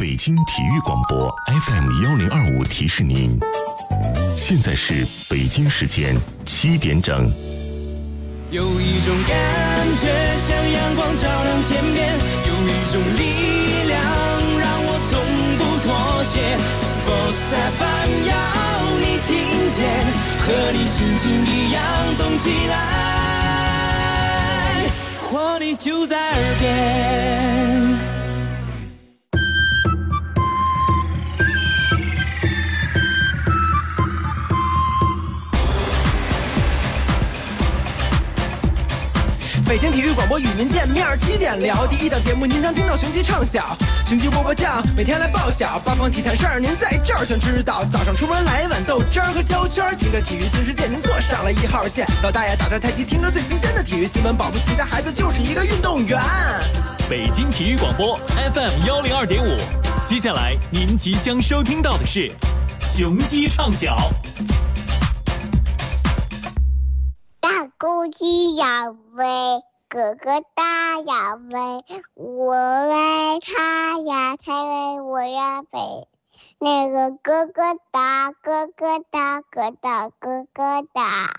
北京体育广播 FM1025提示您，现在是北京时间7点整。 有一种感觉像阳光照亮天边，有一种力量让我从不妥协。Sports FM 要你听见，和你心情一样动起来，活力就在耳边。 北京体育广播与您见面，7点聊第一档节目，您常听到雄鸡唱晓，雄鸡波波酱，每天来报晓，八方体坛事儿您在这儿全知道。早上出门来一碗豆汁儿和焦圈，听着体育新世界，您坐上了1号线。老大爷打着太极，听着最新鲜的体育新闻，保不齐的孩子就是一个运动员。 北京体育广播 FM102.5，接下来您即将收听到的是雄鸡唱晓。 大公鸡要飞，哥哥大要飞，我为他呀，才为我呀飞。那个哥哥大，哥哥大，哥大，哥哥大。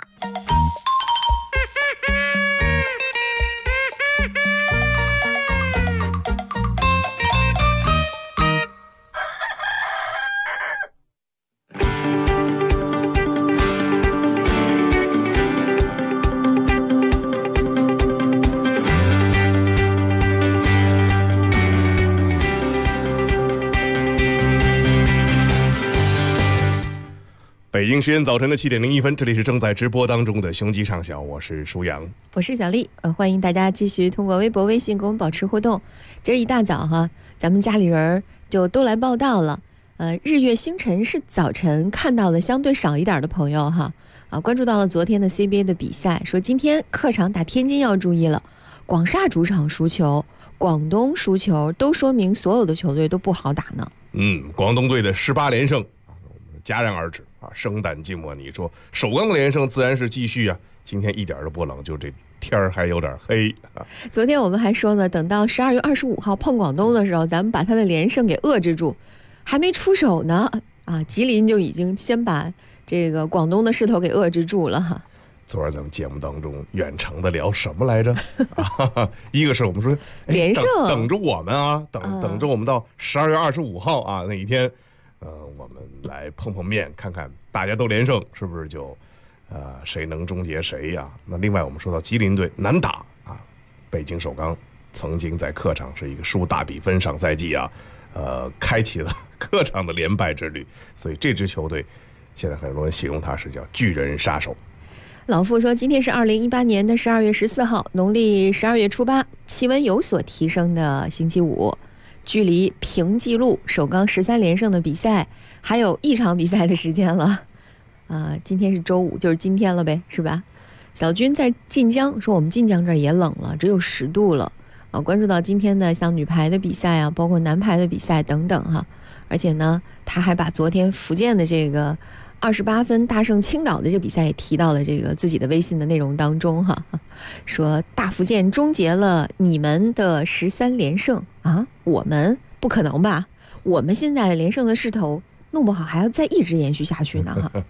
北京时间早晨的7点01分，这里是正在直播当中的雄鸡唱晓，我是舒阳， 我是小丽。欢迎大家继续通过微博、微信跟我们保持互动。今儿一大早哈，咱们家里人就都来报道了。日月星辰是早晨看到的相对少一点的朋友哈，关注到了昨天的 CBA 的比赛，说今天客场打天津要注意了，广厦主场输球，广东输球，都说明所有的球队都不好打呢。 广东队的18连胜戛然而止啊，生旦净末。你说首钢的连胜自然是继续啊，今天一点都不冷，就这天儿还有点黑啊。 昨天我们还说呢，等到12月25号碰广东的时候，咱们把他的连胜给遏制住，还没出手呢啊，吉林就已经先把这个广东的势头给遏制住了哈。 昨儿咱们节目当中远程的聊什么来着？一个是我们说连胜， 等着我们啊，等着我们到12月25号啊那一天。我们来碰碰面，看看大家都连胜，是不是就谁能终结谁呀？那另外我们说到吉林队难打啊，北京首钢曾经在客场是一个输大比分，上赛季啊，开启了客场的连败之旅，所以这支球队现在很多人形容它是叫巨人杀手。 老傅说，今天是2018年的12月14号，农历12月初8，气温有所提升的星期五。距离平纪录首钢13连胜的比赛还有一场比赛的时间了，今天是周五，就是今天了呗，是吧？小军在晋江说，我们晋江这儿也冷了，只有10度了。关注到今天的像女排的比赛啊，包括男排的比赛等等哈，而且呢，他还把昨天福建的这个28分大胜青岛的这比赛也提到了这个自己的微信的内容当中哈，说大福建终结了你们的13连胜啊，我们不可能吧？我们现在的连胜的势头弄不好还要再一直延续下去呢哈。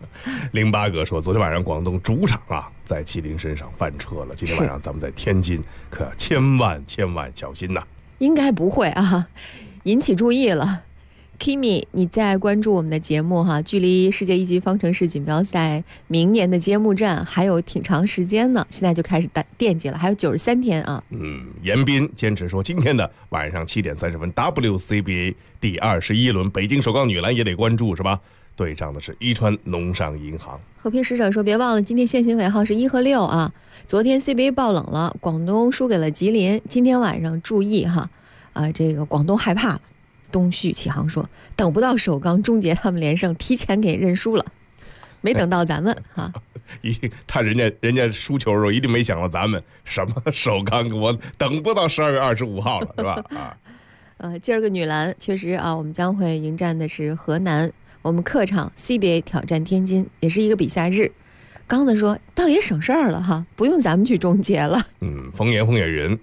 08哥说，昨天晚上广东主场啊在吉林身上翻车了，今天晚上咱们在天津可千万小心呐。 应该不会啊，引起注意了。Kimi， 你在关注我们的节目哈？距离世界一级方程式锦标赛明年的揭幕战还有挺长时间呢，现在就开始惦记了，还有93天啊。 严斌坚持说，今天的晚上7点30分 WCBA 第21轮北京首钢女篮也得关注是吧？对上的是伊川农商银行。 和平使者说，别忘了今天限行尾号是1和6啊。昨天 CBA 爆冷了，广东输给了吉林，今天晚上注意哈，这个广东害怕了。东旭启航说，等不到首钢终结他们连胜，提前给认输了，没等到咱们哈。 一定他人家输球的时候一定没想到咱们什么首钢，我等不到12月25号了是吧？ 今儿个女篮确实啊，我们将会迎战的是河南，我们客场 CBA 挑战天津，也是一个比赛日。刚子说倒也省事儿了哈，不用咱们去终结了。 风言风也人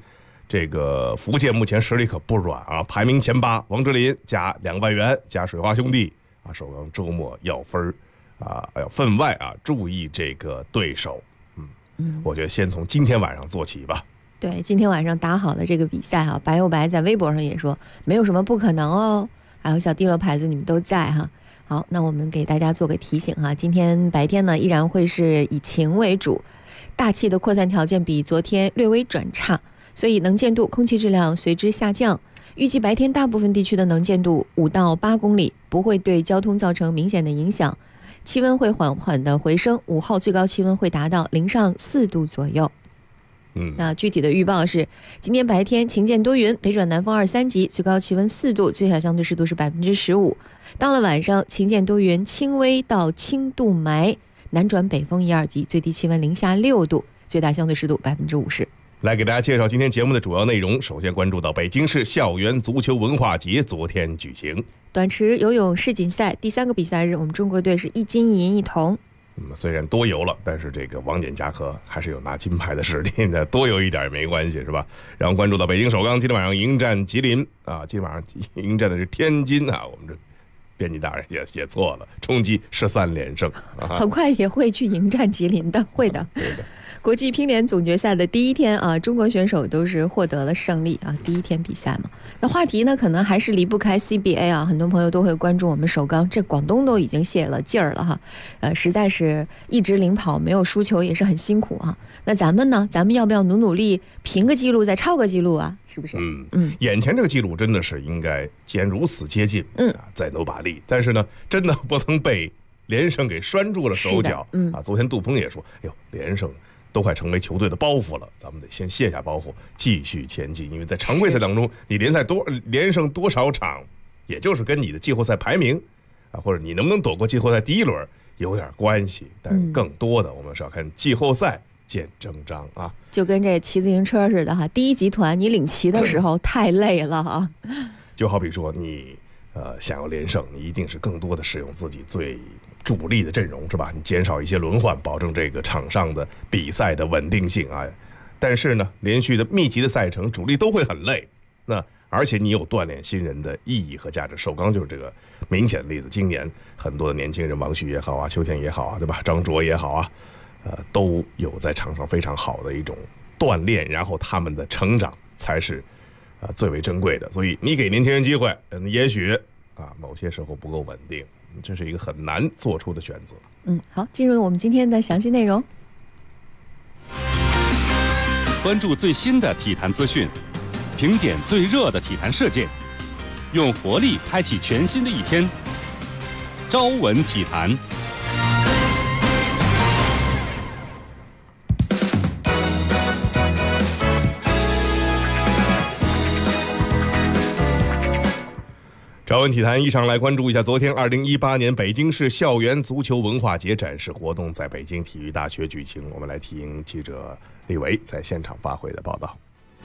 这个福建目前实力可不软啊，排名前8，王哲林加2万元加水花兄弟啊，首钢周末要分啊，要分外啊注意这个对手。我觉得先从今天晚上做起吧。 对，今天晚上打好了这个比赛啊，白又白在微博上也说没有什么不可能哦，还有小地罗牌子你们都在哈。好，那我们给大家做个提醒哈，今天白天呢依然会是以晴为主，大气的扩散条件比昨天略微转差，所以能见度、空气质量随之下降。预计白天大部分地区的能见度5到8公里，不会对交通造成明显的影响。气温会缓缓的回升，5号最高气温会达到零上4度左右。那具体的预报是，今天白天晴间多云，北转南风2、3级，最高气温4度，最小相对湿度是15%。到了晚上，晴间多云，轻微到轻度霾，南转北风1、2级，最低气温零下6度，最大相对湿度50%。 来给大家介绍今天节目的主要内容。首先关注到北京市校园足球文化节昨天举行， 短池游泳世锦赛第3个比赛日，我们中国队是1金1银1铜。 虽然多游了，但是这个王翦嘉禾还是有拿金牌的实力的，多游一点也没关系，是吧？然后关注到北京首钢今天晚上迎战吉林啊，今天晚上迎战的是天津啊，我们这编辑大人也写错了，冲击13连胜， 很快也会去迎战吉林的，会的。 对的。 国际乒联总决赛的第一天啊，中国选手都是获得了胜利啊。第一天比赛嘛，那话题呢可能还是离不开 CBA 啊，很多朋友都会关注我们首钢，这广东都已经泄了劲儿了哈，实在是一直领跑，没有输球也是很辛苦啊。那咱们呢，咱们要不要努力评个记录，再超个记录啊？是不是？ 眼前这个记录真的是应该，既然如此接近，再努把力，但是呢，真的不能被连胜给拴住了手脚。昨天杜峰也说，哎呦，连胜都快成为球队的包袱了，咱们得先卸下包袱，继续前进。因为在常规赛当中，你连胜多少场，也就是跟你的季后赛排名啊，或者你能不能躲过季后赛第1轮有点关系。但更多的，我们是要看季后赛见真章啊。就跟这骑自行车似的哈，第一集团你领骑的时候太累了哈。就好比说你想要连胜，你一定是更多的使用自己最主力的阵容，是吧？你减少一些轮换，保证这个场上的比赛的稳定性啊。但是呢，连续的密集的赛程，主力都会很累。那而且你有锻炼新人的意义和价值。首钢就是这个明显的例子。今年很多的年轻人，王旭也好啊，邱天也好啊，对吧？张卓也好啊，都有在场上非常好的一种锻炼，然后他们的成长才是最为珍贵的。所以你给年轻人机会，也许某些时候不够稳定。这是一个很难做出的选择。好，进入我们今天的详细内容。 关注最新的体坛资讯，评点最热的体坛事件，用活力开启全新的一天。朝闻体坛。 朝闻体坛一上来关注一下昨天2018年北京市校园足球文化节展示活动在北京体育大学举行，我们来听记者李维在现场发回的报道。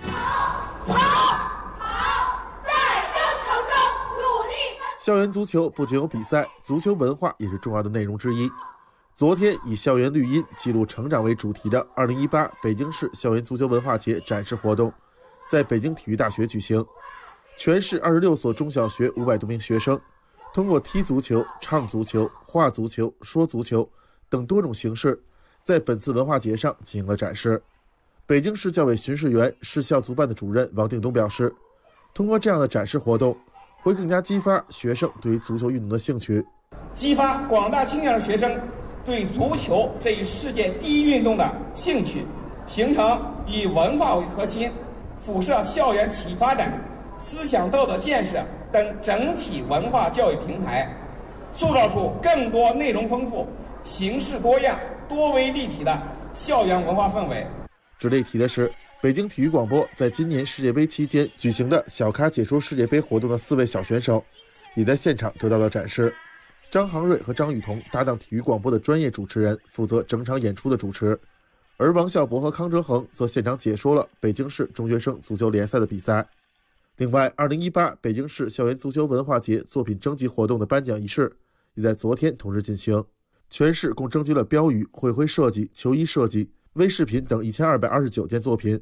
校园足球不仅有比赛，足球文化也是重要的内容之一。昨天以校园绿荫记录成长为主题的2018北京市校园足球文化节展示活动在北京体育大学举行。全市26所中小学500多名学生通过踢足球、唱足球、画足球、说足球等多种形式，在本次文化节上进行了展示。北京市教委巡视员、市校足办的主任王定东表示，通过这样的展示活动，会更加激发学生对于足球运动的兴趣， 激发广大青年的学生对足球这一世界第一运动的兴趣，形成以文化为核心，辐射校园体育发展、思想道德建设等整体文化教育平台，塑造出更多内容丰富、形式多样、多维立体的校园文化氛围。 值得一提的是，北京体育广播在今年世界杯期间举行的小咖解说世界杯活动的4位小选手，也在现场得到了展示。张航瑞和张雨桐搭档体育广播的专业主持人，负责整场演出的主持，而王孝博和康哲恒则现场解说了北京市中学生足球联赛的比赛。另外，2018北京市校园足球文化节作品征集活动的颁奖仪式也在昨天同时进行。全市共征集了标语、会徽设计、球衣设计、微视频等1229件作品，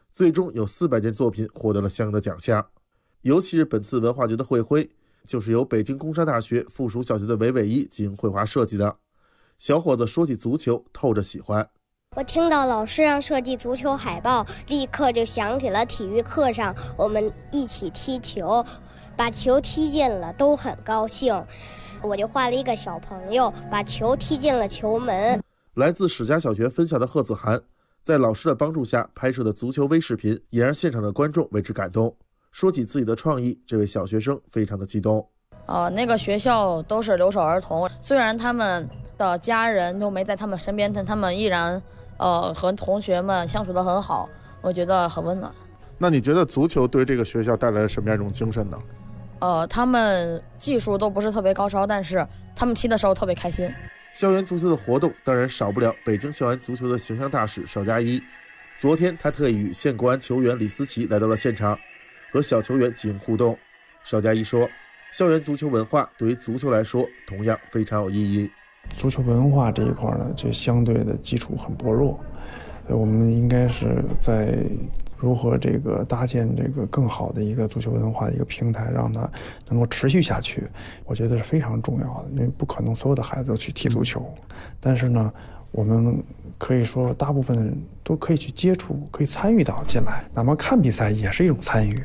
最终有400件作品获得了相应的奖项。尤其是本次文化节的会徽，就是由北京工商大学附属小学的韦伟一进行绘画设计的。小伙子说起足球，透着喜欢。 我听到老师让设计足球海报，立刻就想起了体育课上我们一起踢球，把球踢进了都很高兴。我就画了一个小朋友把球踢进了球门。 来自史家小学分校的贺子涵，在老师的帮助下拍摄的足球微视频，也让现场的观众为之感动。说起自己的创意，这位小学生非常的激动。 那个学校都是留守儿童，虽然他们的家人都没在他们身边，但他们依然和同学们相处得很好，我觉得很温暖。 那你觉得足球对这个学校带来了什么样一种精神呢？ 他们技术都不是特别高超，但是他们踢的时候特别开心。 校园足球的活动当然少不了北京校园足球的形象大使邵佳一。昨天他特意与现国安球员李思琪来到了现场，和小球员进行互动。邵佳一说，校园足球文化对于足球来说同样非常有意义。 足球文化这一块呢，就相对的基础很薄弱，所以我们应该是在如何这个搭建这个更好的一个足球文化的一个平台，让它能够持续下去，我觉得是非常重要的。因为不可能所有的孩子都去踢足球，但是呢，我们可以说大部分人都可以去接触，可以参与到进来，哪怕看比赛也是一种参与。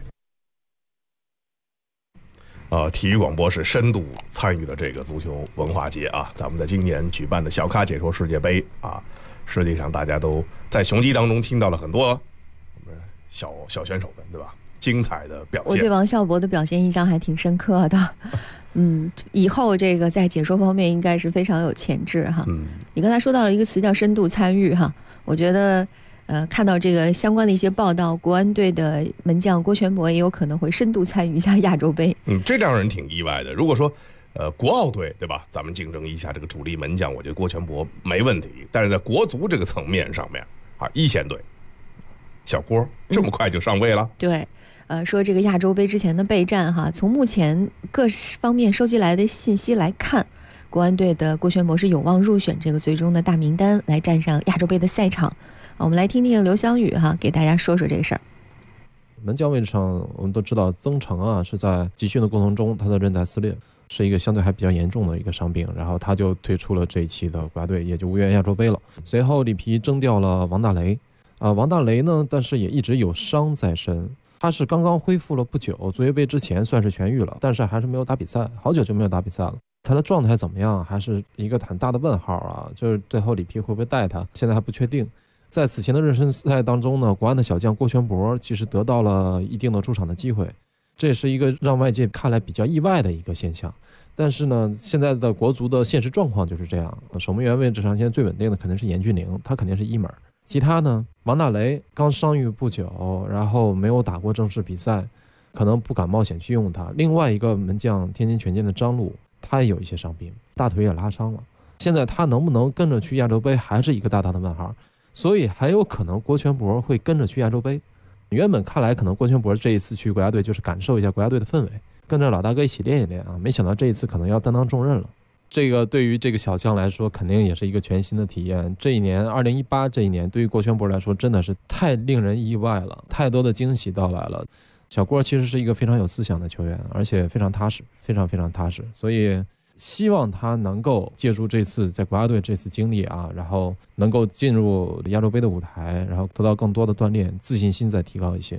体育广播是深度参与了这个足球文化节啊。咱们在今年举办的小咖解说世界杯啊，实际上大家都在雄鸡当中听到了很多小选手们，对吧？精彩的表现。 我对王孝博的表现印象还挺深刻的。以后这个在解说方面应该是非常有潜质哈。你刚才说到了一个词叫深度参与哈，我觉得看到这个相关的一些报道，国安队的门将郭全博也有可能会深度参与一下亚洲杯。 这让人挺意外的。如果说国奥队对吧，咱们竞争一下这个主力门将，我觉得郭全博没问题。但是在国足这个层面上面啊，一线队小郭这么快就上位了。 对，说这个亚洲杯之前的备战哈，从目前各方面收集来的信息来看，国安队的郭全博是有望入选这个最终的大名单，来站上亚洲杯的赛场。我们来听听刘翔宇哈，给大家说说这个事儿。 门将位置上，我们都知道曾诚啊是在集训的过程中，他的韧带撕裂，是一个相对还比较严重的一个伤病，然后他就退出了这一期的国家队，也就无缘亚洲杯了。随后里皮征调了王大雷，王大雷呢，但是也一直有伤在身，他是刚刚恢复了不久，足协杯之前算是痊愈了，但是还是没有打比赛，好久就没有打比赛了。他的状态怎么样，还是一个很大的问号啊！就是最后里皮会不会带他，现在还不确定。在此前的热身赛当中呢，国安的小将郭全博其实得到了一定的出场的机会，这也是一个让外界看来比较意外的一个现象。但是呢，现在的国足的现实状况就是这样，守门员位置上现在最稳定的肯定是严俊凌，他肯定是一门。其他呢，王大雷刚伤愈不久，然后没有打过正式比赛，可能不敢冒险去用他。另外一个门将天津权健的张路，他也有一些伤病，大腿也拉伤了，现在他能不能跟着去亚洲杯还是一个大大的问号。所以还有可能郭全博会跟着去亚洲杯。原本看来可能郭全博这一次去国家队就是感受一下国家队的氛围，跟着老大哥一起练一练啊，没想到这一次可能要担当重任了。这个对于这个小将来说肯定也是一个全新的体验。这一年2018这一年对于郭全博来说真的是太令人意外了，太多的惊喜到来了。小郭其实是一个非常有思想的球员，而且非常踏实，非常非常踏实，所以希望他能够借助这次在国家队这次经历啊，然后能够进入亚洲杯的舞台，然后得到更多的锻炼，自信心再提高一些。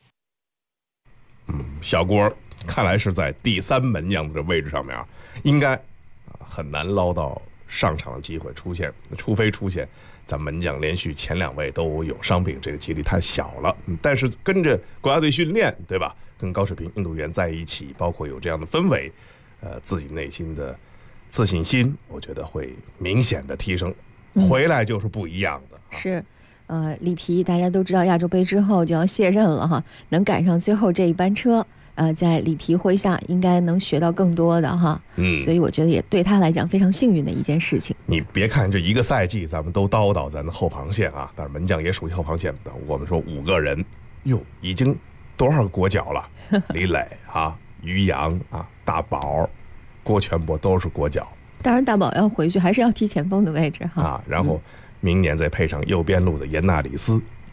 小郭看来是在第3门将的位置上面应该很难捞到上场的机会出现，除非出现咱门将连续前2位都有伤病，这个几率太小了。但是跟着国家队训练，对吧？跟高水平运动员在一起，包括有这样的氛围，自己内心的自信心，我觉得会明显的提升，回来就是不一样的。 是，里皮大家都知道亚洲杯之后就要卸任了哈，能赶上最后这一班车，在里皮麾下应该能学到更多的哈。所以我觉得也对他来讲非常幸运的一件事情。 你别看这一个赛季咱们都叨叨咱的后防线啊，但是门将也属于后防线的。我们说5个人，哟，已经多少个国脚了？李磊啊，于洋啊，大宝、郭全博都是国脚。 当然大宝要回去还是要踢前锋的位置哈。 然后明年再配上右边路的严纳里斯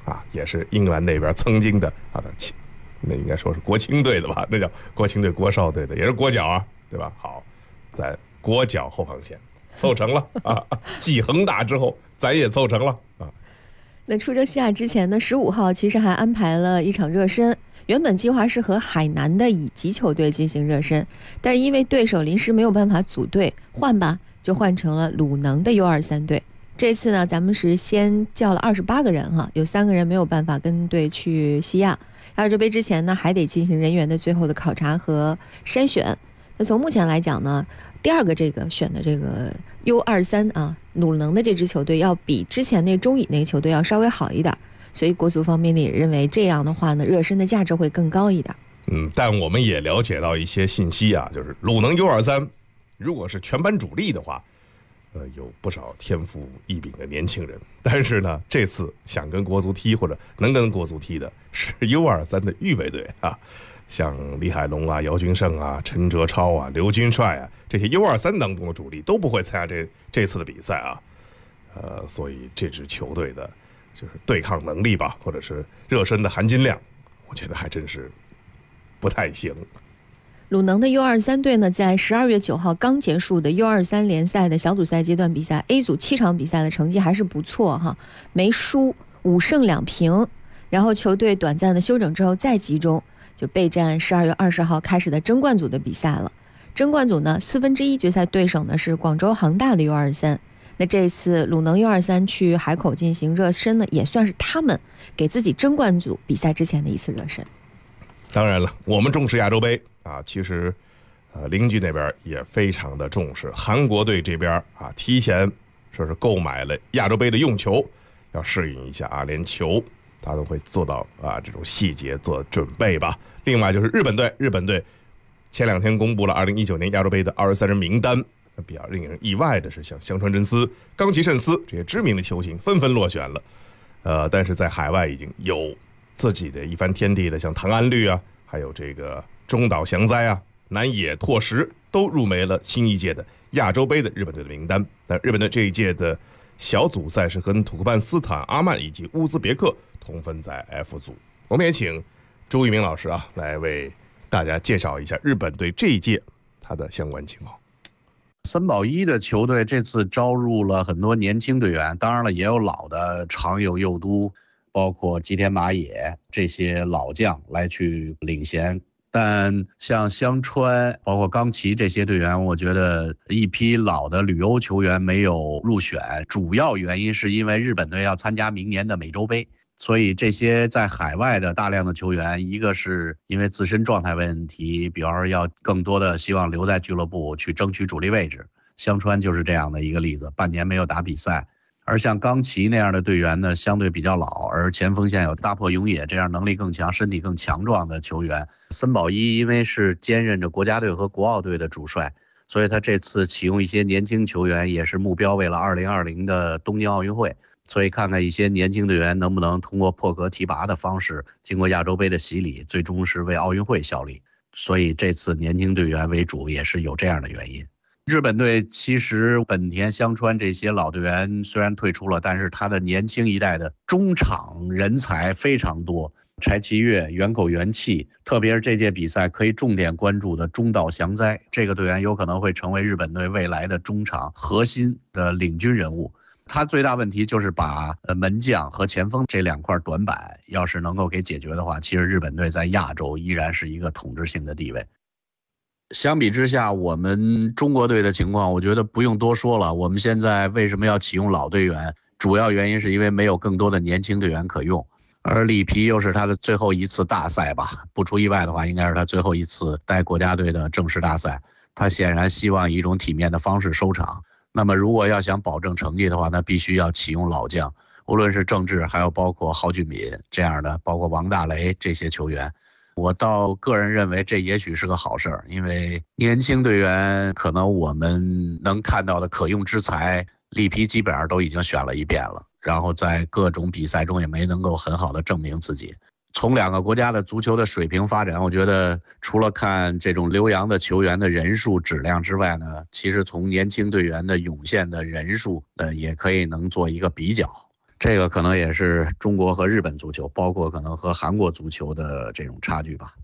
啊，也是英格兰那边曾经的那应该说是国青队的吧，那叫国青队、国少队的，也是国脚啊，对吧？好，在国脚后防线凑成了啊，继恒大之后，咱也凑成了啊。 那出征西亚之前呢，15号其实还安排了一场热身。原本计划是和海南的乙级球队进行热身，但是因为对手临时没有办法组队，换吧就换成了鲁能的 U23 队。这次呢，咱们是先叫了28个人哈，有3个人没有办法跟队去西亚。亚洲杯之前呢，还得进行人员的最后的考察和筛选。那从目前来讲呢，第二个这个选的这个 U23 啊，鲁能的这支球队要比之前那中乙那个球队要稍微好一点。所以国足方面呢也认为这样的话呢，热身的价值会更高一点。 但我们也了解到一些信息啊，就是鲁能 U23 如果是全班主力的话，有不少天赋异禀的年轻人。但是呢，这次想跟国足踢或者能跟国足踢的是 U23 的预备队啊，像李海龙啊、姚军胜啊、陈哲超啊、刘军帅啊，这些 U23 当中的主力都不会参加这次的比赛啊。所以这支球队的就是对抗能力吧，或者是热身的含金量，我觉得还真是不太行。 鲁能的 U23 队呢，在12月9号刚结束的 U23 联赛的小组赛阶段比赛 A 组7场比赛的成绩还是不错哈，没输，5胜2平。然后球队短暂的休整之后再集中，就备战12月20号开始的争冠组的比赛了。争冠组呢，1/4决赛对手呢是广州恒大的 U23。那这次鲁能 U23 去海口进行热身呢，也算是他们给自己争冠组比赛之前的一次热身。 当然了，我们重视亚洲杯啊，其实邻居那边也非常的重视。韩国队这边啊，提前说是购买了亚洲杯的用球，要适应一下啊，连球他都会做到啊这种细节做准备吧。另外就是日本队前2天公布了2019年亚洲杯的23人名单。比较令人意外的是，像香川真司、冈崎慎司这些知名的球星纷纷落选了。但是在海外已经有自己的一番天地的，像唐安律啊，还有这个中岛祥哉啊、南野拓实都入围了新一届的亚洲杯的日本队的名单。但日本队这一届的小组赛是和土库曼斯坦、阿曼以及乌兹别克同分在 F 组。我们也请朱一鸣老师啊来为大家介绍一下日本队这一届他的相关情况。 森保一的球队这次招入了很多年轻队员，当然了，也有老的长友佑都，包括吉田麻也这些老将来去领衔。但像香川包括冈崎这些队员，我觉得一批老的旅欧球员没有入选，主要原因是因为日本队要参加明年的美洲杯，所以这些在海外的大量的球员，一个是因为自身状态问题，比方说要更多的希望留在俱乐部去争取主力位置，香川就是这样的一个例子，半年没有打比赛。而像冈崎那样的队员呢，相对比较老，而前锋线有大迫勇也这样能力更强、身体更强壮的球员。森保一因为是兼任着国家队和国奥队的主帅，所以他这次启用一些年轻球员，也是目标为了2020的东京奥运会。所以看看一些年轻队员能不能通过破格提拔的方式，经过亚洲杯的洗礼，最终是为奥运会效力。所以这次年轻队员为主也是有这样的原因。日本队其实本田、香川这些老队员虽然退出了，但是他的年轻一代的中场人才非常多。柴崎岳、原口元气，特别是这届比赛可以重点关注的中岛祥哉，这个队员有可能会成为日本队未来的中场核心的领军人物。他最大问题就是把门将和前锋这2块短板要是能够给解决的话，其实日本队在亚洲依然是一个统治性的地位。相比之下，我们中国队的情况我觉得不用多说了。我们现在为什么要启用老队员，主要原因是因为没有更多的年轻队员可用，而里皮又是他的最后一次大赛吧，不出意外的话应该是他最后一次带国家队的正式大赛，他显然希望以一种体面的方式收场。那么如果要想保证成绩的话，那必须要启用老将，无论是郑智还有包括蒿俊闵这样的，包括王大雷这些球员。我倒个人认为这也许是个好事儿，因为年轻队员可能我们能看到的可用之才，里皮基本上都已经选了一遍了，然后在各种比赛中也没能够很好的证明自己。从2个国家的足球的水平发展，我觉得除了看这种留洋的球员的人数质量之外呢，其实从年轻队员的涌现的人数也可以能做一个比较。 这个可能也是中国和日本足球，包括可能和韩国足球的这种差距吧。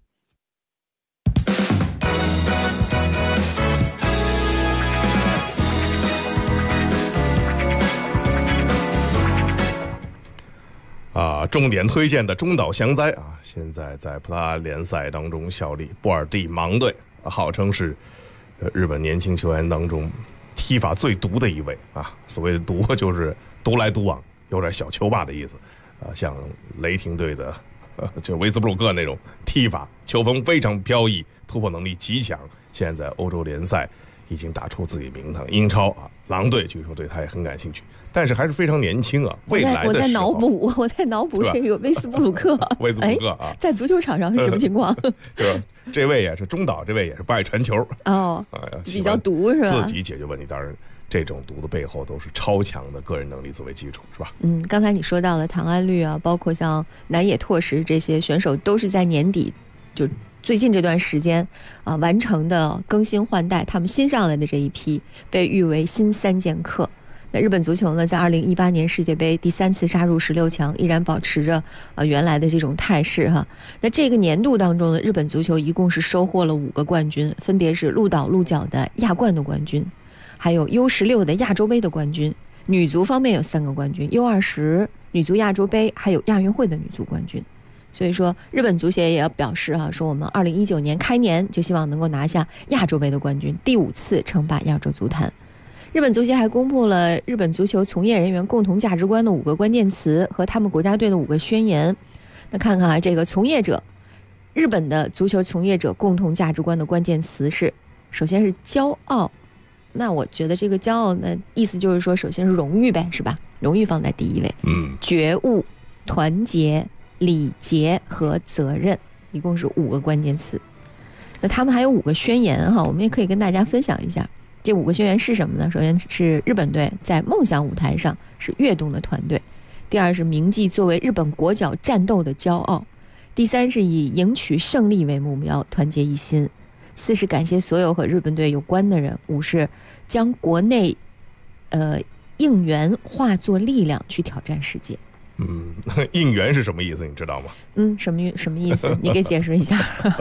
重点推荐的中岛祥哉啊，现在在葡萄牙联赛当中效力波尔蒂芒队，号称是日本年轻球员当中踢法最毒的一位啊。所谓的毒就是独来独往，有点小球霸的意思。像雷霆队的就维斯布鲁克那种踢法，球风非常飘逸，突破能力极强。现在在欧洲联赛已经打出自己名堂，英超啊，狼队据说对他也很感兴趣，但是还是非常年轻啊。未来的我在脑补这个威斯布鲁克， 威斯布鲁克啊， 在足球场上是什么情况？ 就是这位也是中岛，这位也是不爱传球哦，比较毒是吧？ 自己解决问题，当然这种毒的背后都是超强的个人能力作为基础，是吧？ 刚才你说到了唐安绿啊，包括像南野拓实这些选手，都是在年底就最近这段时间完成的更新换代，他们新上来的这一批被誉为新三剑客。那日本足球呢，在2018年世界杯第3次杀入16强，依然保持着原来的这种态势哈。那这个年度当中呢，日本足球一共是收获了5个冠军，分别是鹿岛鹿角的亚冠的冠军，还有 U16 的亚洲杯的冠军，女足方面有3个冠军， U20 女足亚洲杯，还有亚运会的女足冠军。所以说日本足协也要表示说我们2019年开年就希望能够拿下亚洲杯的冠军，第5次称霸亚洲足坛。日本足协还公布了日本足球从业人员共同价值观的5个关键词和他们国家队的5个宣言。那看看这个从业者，日本的足球从业者共同价值观的关键词是，首先是骄傲。那我觉得这个骄傲呢，意思就是说首先是荣誉呗，是吧？荣誉放在第一位。觉悟、团结、礼节和责任，一共是5个关键词。那他们还有5个宣言我们也可以跟大家分享一下。这5个宣言是什么呢？首先是日本队在梦想舞台上是跃动的团队，第2是铭记作为日本国脚战斗的骄傲，第3是以赢取胜利为目标，团结一心，4是感谢所有和日本队有关的人，5是将国内应援化作力量去挑战世界。 应援是什么意思你知道吗？ 什么意思？你给解释一下。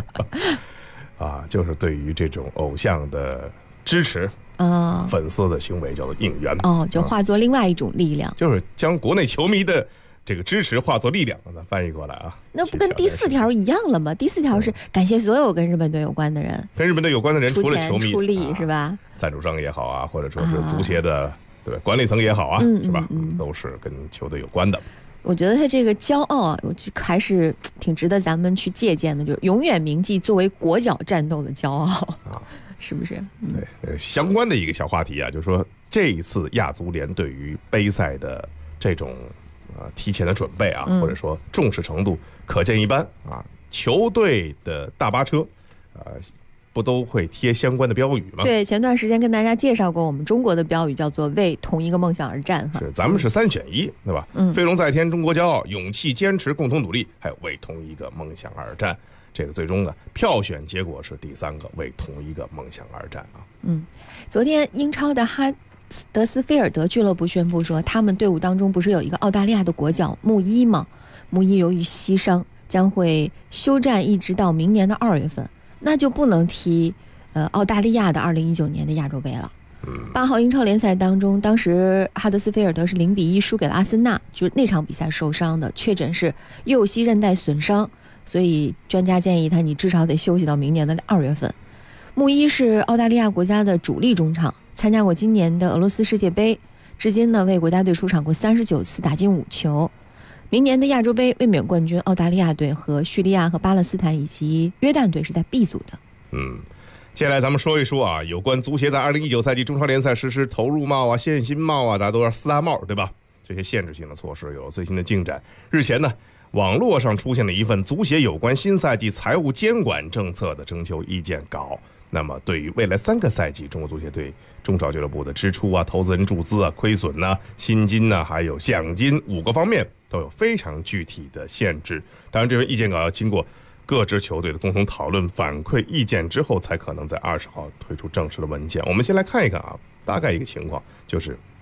就是对于这种偶像的支持粉丝的行为叫做应援就化作另外一种力量， 就是将国内球迷的这个支持化作力量。咱翻译过来那不跟第4条一样了吗？第4条是感谢所有跟日本队有关的人， 跟日本队有关的人，除了球迷出力是吧？ 赞助商也好或者说是足协的对管理层也好是吧？都是跟球队有关的。 我觉得他这个骄傲我还是挺值得咱们去借鉴的，就是永远铭记作为国脚战斗的骄傲是不是？ 对，相关的一个小话题就是说这一次亚足联对于杯赛的这种提前的准备或者说重视程度可见一斑球队的大巴车不都会贴相关的标语吗？ 对，前段时间跟大家介绍过，我们中国的标语叫做为同一个梦想而战是，咱们是3选1，对吧？飞龙在天，中国骄傲，勇气坚持，共同努力，还有为同一个梦想而战。这个最终的票选结果是第3个，为同一个梦想而战昨天英超的哈德斯菲尔德俱乐部宣布说，他们队伍当中不是有一个澳大利亚的国脚穆伊吗？穆伊由于膝伤将会休战一直到明年的2月份，那就不能踢澳大利亚的2019年的亚洲杯了。8号英超联赛当中，当时哈德斯菲尔德是0-1输给了阿森纳，就是那场比赛受伤的，确诊是右膝韧带损伤，所以专家建议他你至少得休息到明年的2月份。穆伊是澳大利亚国家的主力中场，参加过今年的俄罗斯世界杯，至今呢为国家队出场过39次，打进5球。明年的亚洲杯卫冕冠军澳大利亚队和叙利亚和巴勒斯坦以及约旦队是在 B 组的。 接下来咱们说一说有关足协在2019赛季中超联赛实施投入帽限薪帽大家都是4大帽，对吧？这些限制性的措施有最新的进展。日前呢，网络上出现了一份足协有关新赛季财务监管政策的征求意见稿。那么对于未来3个赛季中国足协对中超俱乐部的支出投资人注资亏损薪金还有奖金5个方面都有非常具体的限制。当然这份意见稿要经过各支球队的共同讨论反馈意见之后，才可能在20号推出正式的文件。我们先来看一看大概一个情况，就是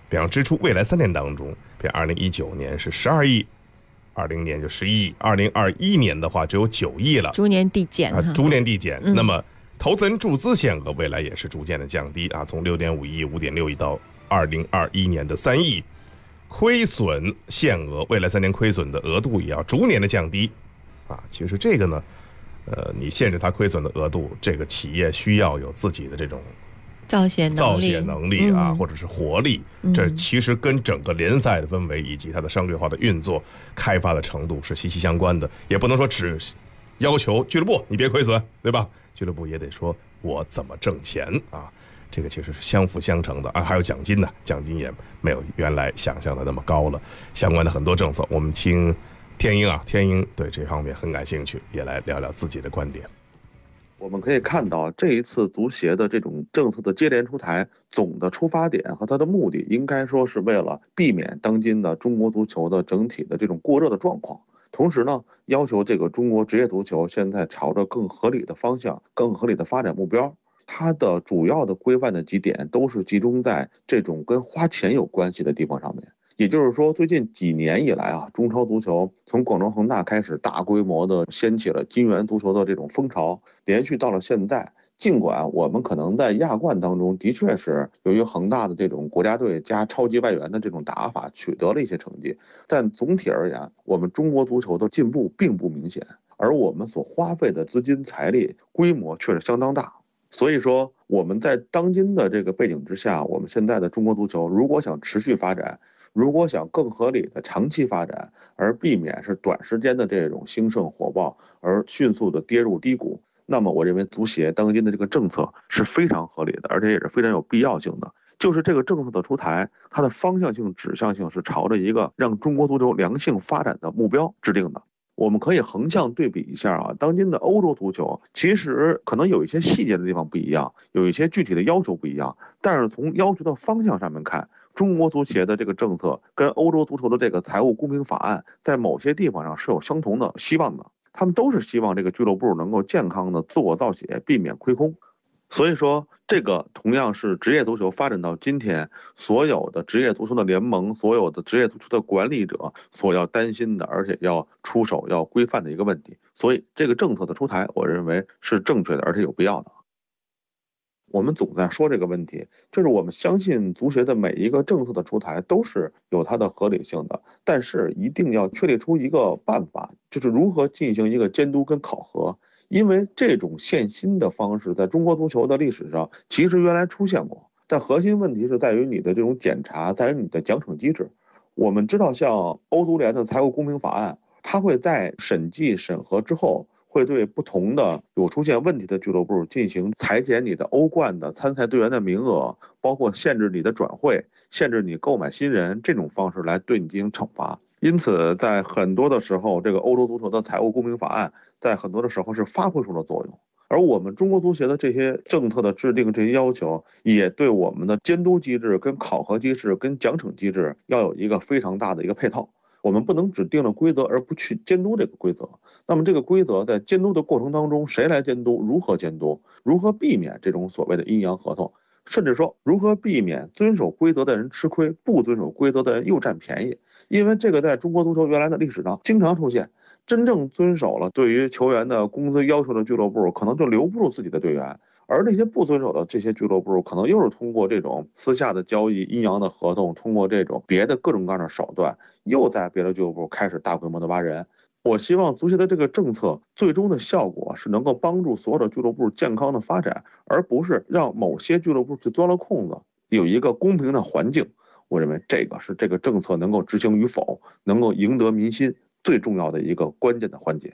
比方支出未来3年当中，比如2019年是12亿，20年就11亿，2021年的话只有9亿了， 逐年递减逐年递减。那么投资人注资限额未来也是逐渐的降低啊，从6.5亿、5.6亿到2021年的3亿。亏损限额未来3年亏损的额度也要逐年的降低啊。其实这个呢，你限制它亏损的额度，这个企业需要有自己的这种造血能力啊，或者是活力，这其实跟整个联赛的氛围以及它的商业化的运作开发的程度是息息相关的。也不能说只要求俱乐部你别亏损，对吧？俱乐部也得说我怎么挣钱啊，这个其实是相辅相成的啊。还有奖金呢，奖金也没有原来想象的那么高了。相关的很多政策，我们听天鹰啊，天鹰对这方面很感兴趣，也来聊聊自己的观点。 我们可以看到，这一次足协的这种政策的接连出台，总的出发点和它的目的，应该说是为了避免当今的中国足球的整体的这种过热的状况。同时呢，要求这个中国职业足球现在朝着更合理的方向、更合理的发展目标。它的主要的规范的几点都是集中在这种跟花钱有关系的地方上面。也就是说，最近几年以来啊，中超足球从广州恒大开始大规模的掀起了金元足球的这种风潮，连续到了现在。尽管我们可能在亚冠当中的确是由于恒大的这种国家队加超级外援的这种打法取得了一些成绩，但总体而言，我们中国足球的进步并不明显，而我们所花费的资金财力规模却是相当大。所以说，我们在当今的这个背景之下，我们现在的中国足球如果想持续发展，如果想更合理的长期发展，而避免是短时间的这种兴盛火爆而迅速的跌入低谷，那么我认为足协当今的这个政策是非常合理的，而且也是非常有必要性的。就是这个政策的出台，它的方向性、指向性是朝着一个让中国足球良性发展的目标制定的。我们可以横向对比一下啊，当今的欧洲足球其实可能有一些细节的地方不一样，有一些具体的要求不一样，但是从要求的方向上面看，中国足协的这个政策跟欧洲足球的这个财务公平法案在某些地方上是有相同的希望的。他们都是希望这个俱乐部能够健康的自我造血，避免亏空。所以说，这个同样是职业足球发展到今天，所有的职业足球的联盟，所有的职业足球的管理者所要担心的，而且要出手要规范的一个问题。所以，这个政策的出台，我认为是正确的，而且有必要的。我们总在说这个问题，就是我们相信足协的每一个政策的出台都是有它的合理性的，但是一定要确立出一个办法，就是如何进行一个监督跟考核。因为这种限薪的方式在中国足球的历史上其实原来出现过，但核心问题是在于你的这种检查，在于你的奖惩机制。我们知道像欧足联的财务公平法案，它会在审计审核之后，会对不同的有出现问题的俱乐部进行裁减你的欧冠的参赛队员的名额，包括限制你的转会，限制你购买新人，这种方式来对你进行惩罚。因此在很多的时候，这个欧洲足球的财务公平法案在很多的时候是发挥出了作用，而我们中国足协的这些政策的制定，这些要求也对我们的监督机制跟考核机制跟奖惩机制要有一个非常大的一个配套。我们不能只定了规则而不去监督这个规则。那么这个规则在监督的过程当中，谁来监督，如何监督，如何避免这种所谓的阴阳合同，甚至说如何避免遵守规则的人吃亏，不遵守规则的人又占便宜。因为这个在中国足球原来的历史上经常出现，真正遵守了对于球员的工资要求的俱乐部可能就留不住自己的队员，而那些不遵守的这些俱乐部可能又是通过这种私下的交易、阴阳的合同，通过这种别的各种各样的手段，又在别的俱乐部开始大规模的挖人。我希望足协的这个政策最终的效果是能够帮助所有的俱乐部健康的发展，而不是让某些俱乐部去钻了空子，有一个公平的环境。我认为这个是这个政策能够执行与否，能够赢得民心最重要的一个关键的环节。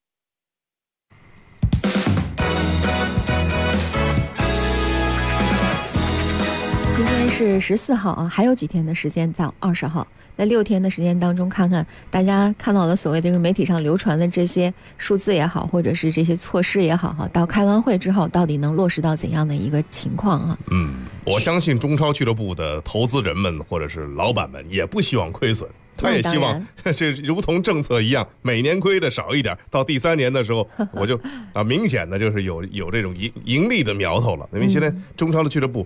今天是14号啊，还有几天的时间到20号。那6天的时间当中，看看大家看到的所谓的这个媒体上流传的这些数字也好，或者是这些措施也好，到开完会之后到底能落实到怎样的一个情况啊？ 我相信中超俱乐部的投资人们或者是老板们也不希望亏损，他也希望这如同政策一样，每年亏的少一点，到第3年的时候，我就明显的就是有这种盈利的苗头了。因为现在中超的俱乐部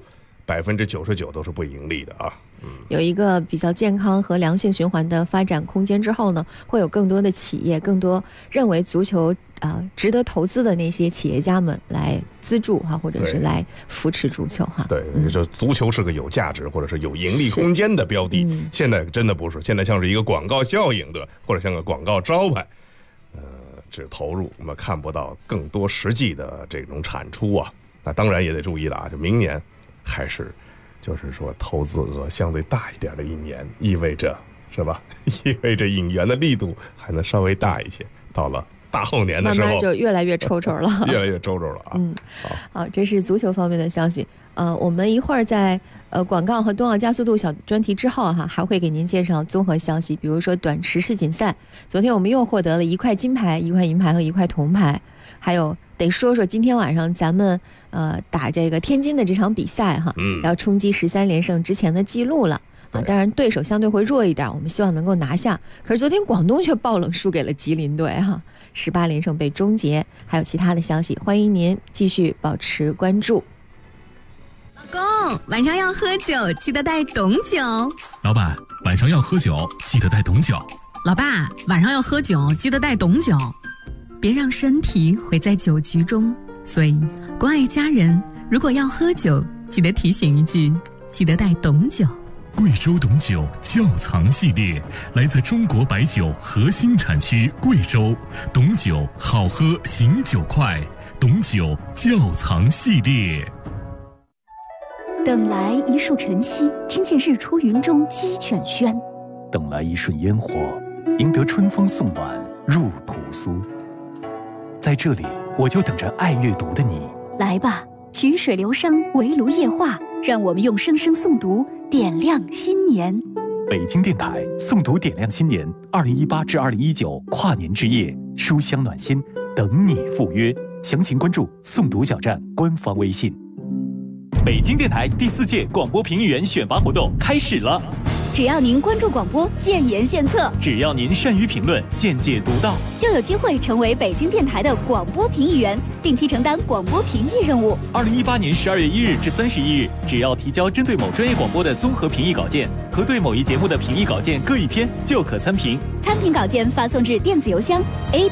99%都是不盈利的啊。 有一个比较健康和良性循环的发展空间之后呢，会有更多的企业，更多认为足球值得投资的那些企业家们来资助哈，或者是来扶持足球哈。 对，就足球是个有价值或者是有盈利空间的标的，现在真的不是，现在像是一个广告效应的，或者像个广告招牌，只投入我们看不到更多实际的这种产出啊。那当然也得注意了啊，就明年还是就是说投资额相对大一点的一年，意味着是吧？意味着引援的力度还能稍微大一些。到了大后年的时候， 慢慢就越来越抽抽了， 越来越抽抽了啊。 好，这是足球方面的消息。我们一会儿在广告和冬奥加速度小专题之后哈，还会给您介绍综合消息，比如说短池世锦赛，昨天我们又获得了1块金牌、1块银牌和1块铜牌，还有得说说今天晚上咱们打这个天津的这场比赛哈，要冲击13连胜之前的记录了。当然对手相对会弱一点，我们希望能够拿下。可是昨天广东却爆冷输给了吉林队哈，18连胜被终结。还有其他的消息，欢迎您继续保持关注。 老公，晚上要喝酒，记得带董酒。 老板，晚上要喝酒，记得带董酒。 老爸，晚上要喝酒，记得带董酒。别让身体毁在酒局中。所以，关爱家人，如果要喝酒，记得提醒一句，记得带董酒。 贵州董酒窖藏系列来自中国白酒核心产区贵州，董酒好喝醒酒快，董酒窖藏系列。 等来一树晨曦，听见日出云中鸡犬喧； 等来一瞬烟火，赢得春风送暖入屠苏。在这里，我就等着爱阅读的你。 来吧，曲水流觞，围炉夜话，让我们用声声诵读点亮新年。 北京电台诵读点亮新年2018至2019跨年之夜，书香暖心，等你赴约。详情关注诵读小站官方微信。 北京电台第4届广播评议员选拔活动开始了。 只要您关注广播，建言献策； 只要您善于评论，见解独到， 就有机会成为北京电台的广播评议员，定期承担广播评议任务。 2018年12月1日至31日，只要提交针对某专业广播的综合评议稿件和对某一节目的评议稿件各1篇，就可参评。 参评稿件发送至电子邮箱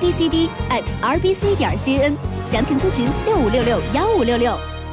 abcd@rbc.cn， 详情咨询65661566。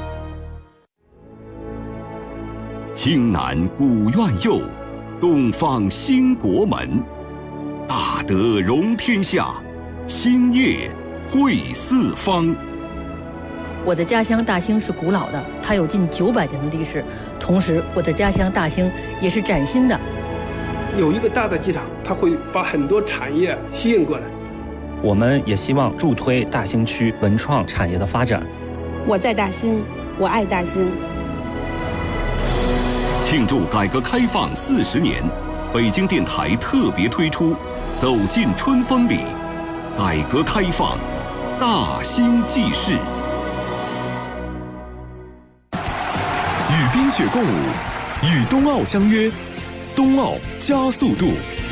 青南古院右，东方兴国门，大德容天下，兴业惠四方。 我的家乡大兴是古老的，它有近900年的历史。同时，我的家乡大兴也是崭新的。 有一个大的机场，它会把很多产业吸引过来。 我们也希望助推大兴区文创产业的发展。 我在大兴，我爱大兴。 庆祝改革开放40年，北京电台特别推出《走进春风里》，改革开放大兴纪事。 与冰雪共舞，与冬奥相约，冬奥加速度。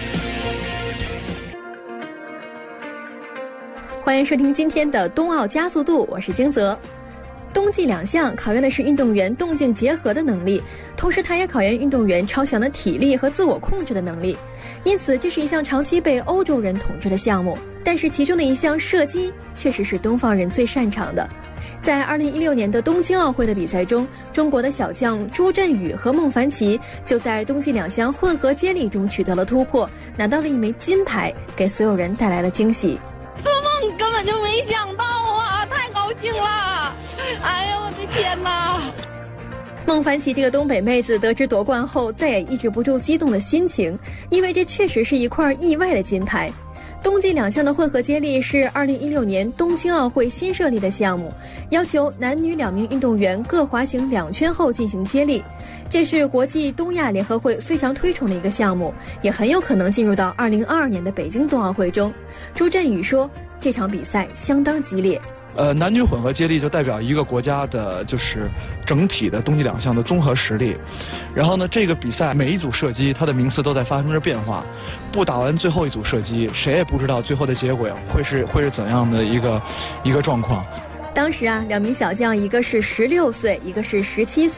欢迎收听今天的冬奥加速度，我是金泽。冬季2项考验的是运动员动静结合的能力，同时它也考验运动员超强的体力和自我控制的能力。因此，这是一项长期被欧洲人统治的项目。但是其中的一项射击确实是东方人最擅长的。在2016年的东京奥会的比赛中，中国的小将朱振宇和孟凡奇就在冬季2项混合接力中取得了突破，拿到了1枚金牌，给所有人带来了惊喜。 做梦根本就没想到啊，太高兴了！哎呀，我的天哪！ 孟凡奇这个东北妹子得知夺冠后，再也抑制不住激动的心情，因为这确实是一块意外的金牌。冬季2项的混合接力是2016年东京奥会新设立的项目，要求男女2名运动员各滑行2圈后进行接力。这是国际东亚联合会非常推崇的一个项目，也很有可能进入到2022年的北京冬奥会中。朱振宇说，这场比赛相当激烈。 男女混合接力就代表一个国家的就是整体的冬季2项的综合实力。然后呢，这个比赛每一组射击它的名次都在发生着变化，不打完最后一组射击，谁也不知道最后的结果会是怎样的一个状况。 当时啊，2名小将，一个是16岁，一个是17岁，他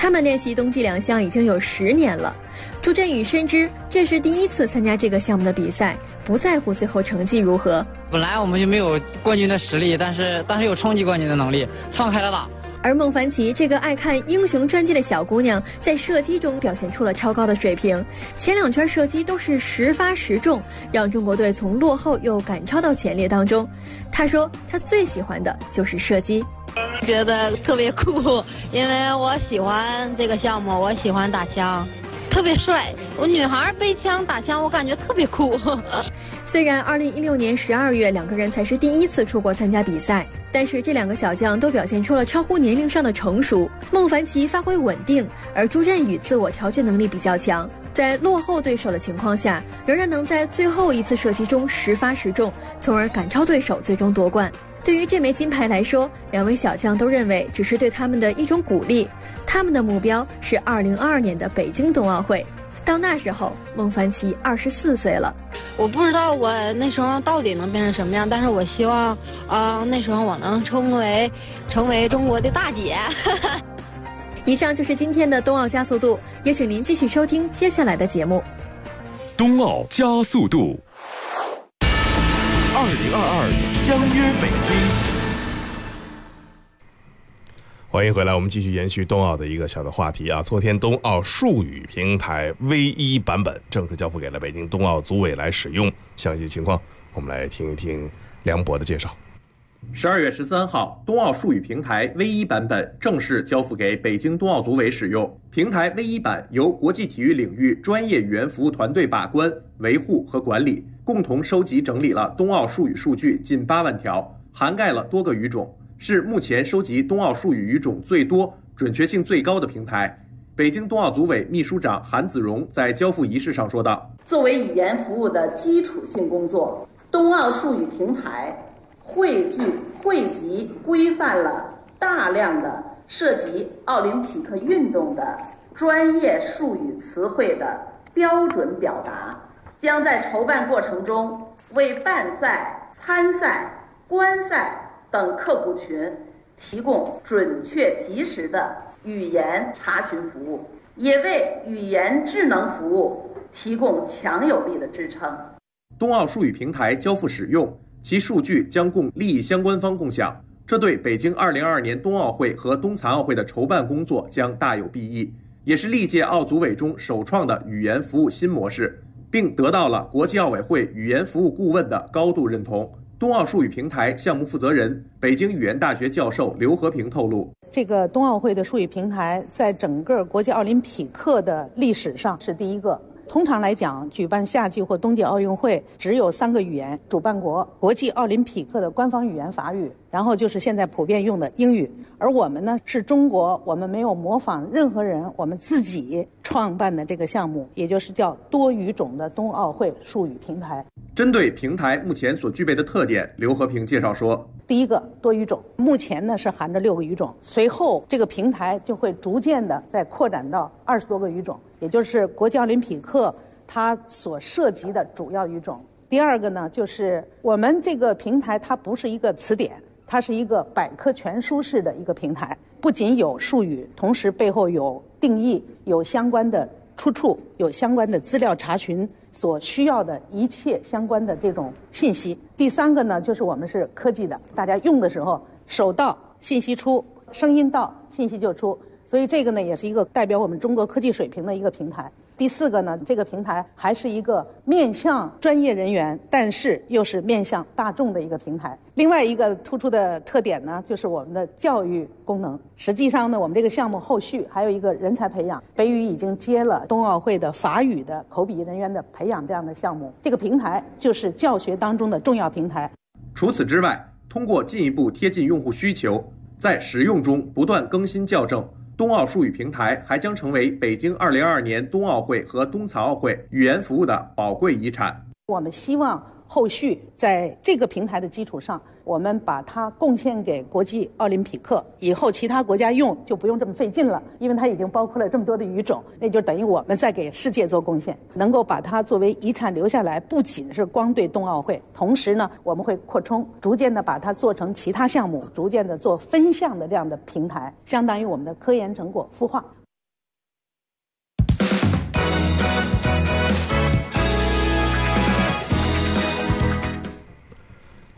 他们练习冬季两项已经有10年了。朱振宇深知这是第一次参加这个项目的比赛，不在乎最后成绩如何。 本来我们就没有冠军的实力，但是有冲击冠军的能力，放开了打。 而孟凡奇这个爱看英雄传记的小姑娘，在射击中表现出了超高的水平，前2圈射击都是10发10中，让中国队从落后又赶超到前列当中。她说她最喜欢的就是射击， 觉得特别酷，因为我喜欢这个项目，我喜欢打枪，特别帅。我女孩背枪打枪，我感觉特别酷。 虽然2016年12月2个人才是第一次出国参加比赛，但是这2个小将都表现出了超乎年龄上的成熟。孟凡奇发挥稳定，而朱振宇自我调节能力比较强，在落后对手的情况下，仍然能在最后一次射击中10发10中，从而赶超对手，最终夺冠。对于这枚金牌来说，2位小将都认为只是对他们的一种鼓励，他们的目标是2022年的北京冬奥会。到那时候，孟凡奇24岁了。 我不知道我那时候到底能变成什么样，但是我希望，那时候我能成为中国的大姐。 以上就是今天的冬奥加速度，也请您继续收听接下来的节目。 冬奥加速度，2022相约北京。 欢迎回来，我们继续延续冬奥的一个小的话题啊。昨天冬奥术语平台 V1 版本正式交付给了北京冬奥组委来使用，详细情况我们来听一听梁博的介绍。 12月13号，冬奥术语平台 V1 版本正式交付给北京冬奥组委使用。平台 V1 版由国际体育领域专业语言服务团队把关、维护和管理，共同收集整理了冬奥术语数据近8万条，涵盖了多个语种，是目前收集冬奥术语语种最多、准确性最高的平台。北京冬奥组委秘书长韩子荣在交付仪式上说道：“ 作为语言服务的基础性工作，冬奥术语平台汇集、规范了大量的涉及奥林匹克运动的专业术语词汇的标准表达，将在筹办过程中为办赛、参赛、观赛等客户群提供准确及时的语言查询服务，也为语言智能服务提供强有力的支撑。” 冬奥术语平台交付使用，其数据将供利益相关方共享，这对北京2022年冬奥会和冬残奥会的筹办工作将大有裨益，也是历届奥组委中首创的语言服务新模式，并得到了国际奥委会语言服务顾问的高度认同。冬奥术语平台项目负责人、北京语言大学教授刘和平透露， 这个冬奥会的术语平台在整个国际奥林匹克的历史上是第一个。通常来讲，举办夏季或冬季奥运会只有3个语言，主办国、国际奥林匹克的官方语言法语，然后就是现在普遍用的英语。而我们呢是中国，我们没有模仿任何人，我们自己创办的这个项目，也就是叫多语种的冬奥会术语平台。 针对平台目前所具备的特点，刘和平介绍说， 第一个多语种，目前呢是含着6个语种，随后这个平台就会逐渐的再扩展到20多个语种，也就是国际奥林匹克它所涉及的主要语种。第二个呢，就是我们这个平台它不是一个词典，它是一个百科全书式的一个平台，不仅有术语，同时背后有定义，有相关的出处，有相关的资料查询所需要的一切相关的这种信息。第三个呢，就是我们是科技的，大家用的时候手到信息出，声音到信息就出，所以这个呢也是一个代表我们中国科技水平的一个平台。第四个呢，这个平台还是一个面向专业人员，但是又是面向大众的一个平台。另外一个突出的特点呢，就是我们的教育功能。实际上呢，我们这个项目后续还有一个人才培养，北语已经接了冬奥会的法语的口笔人员的培养这样的项目。这个平台就是教学当中的重要平台。 除此之外，通过进一步贴近用户需求，在使用中不断更新校正，冬奥术语平台还将成为北京2022年冬奥会和冬残奥会语言服务的宝贵遗产。 我们希望后续在这个平台的基础上，我们把它贡献给国际奥林匹克，以后其他国家用就不用这么费劲了，因为它已经包括了这么多的语种，那就等于我们在给世界做贡献，能够把它作为遗产留下来，不仅是光对冬奥会，同时呢，我们会扩充，逐渐的把它做成其他项目，逐渐的做分项的这样的平台，相当于我们的科研成果孵化。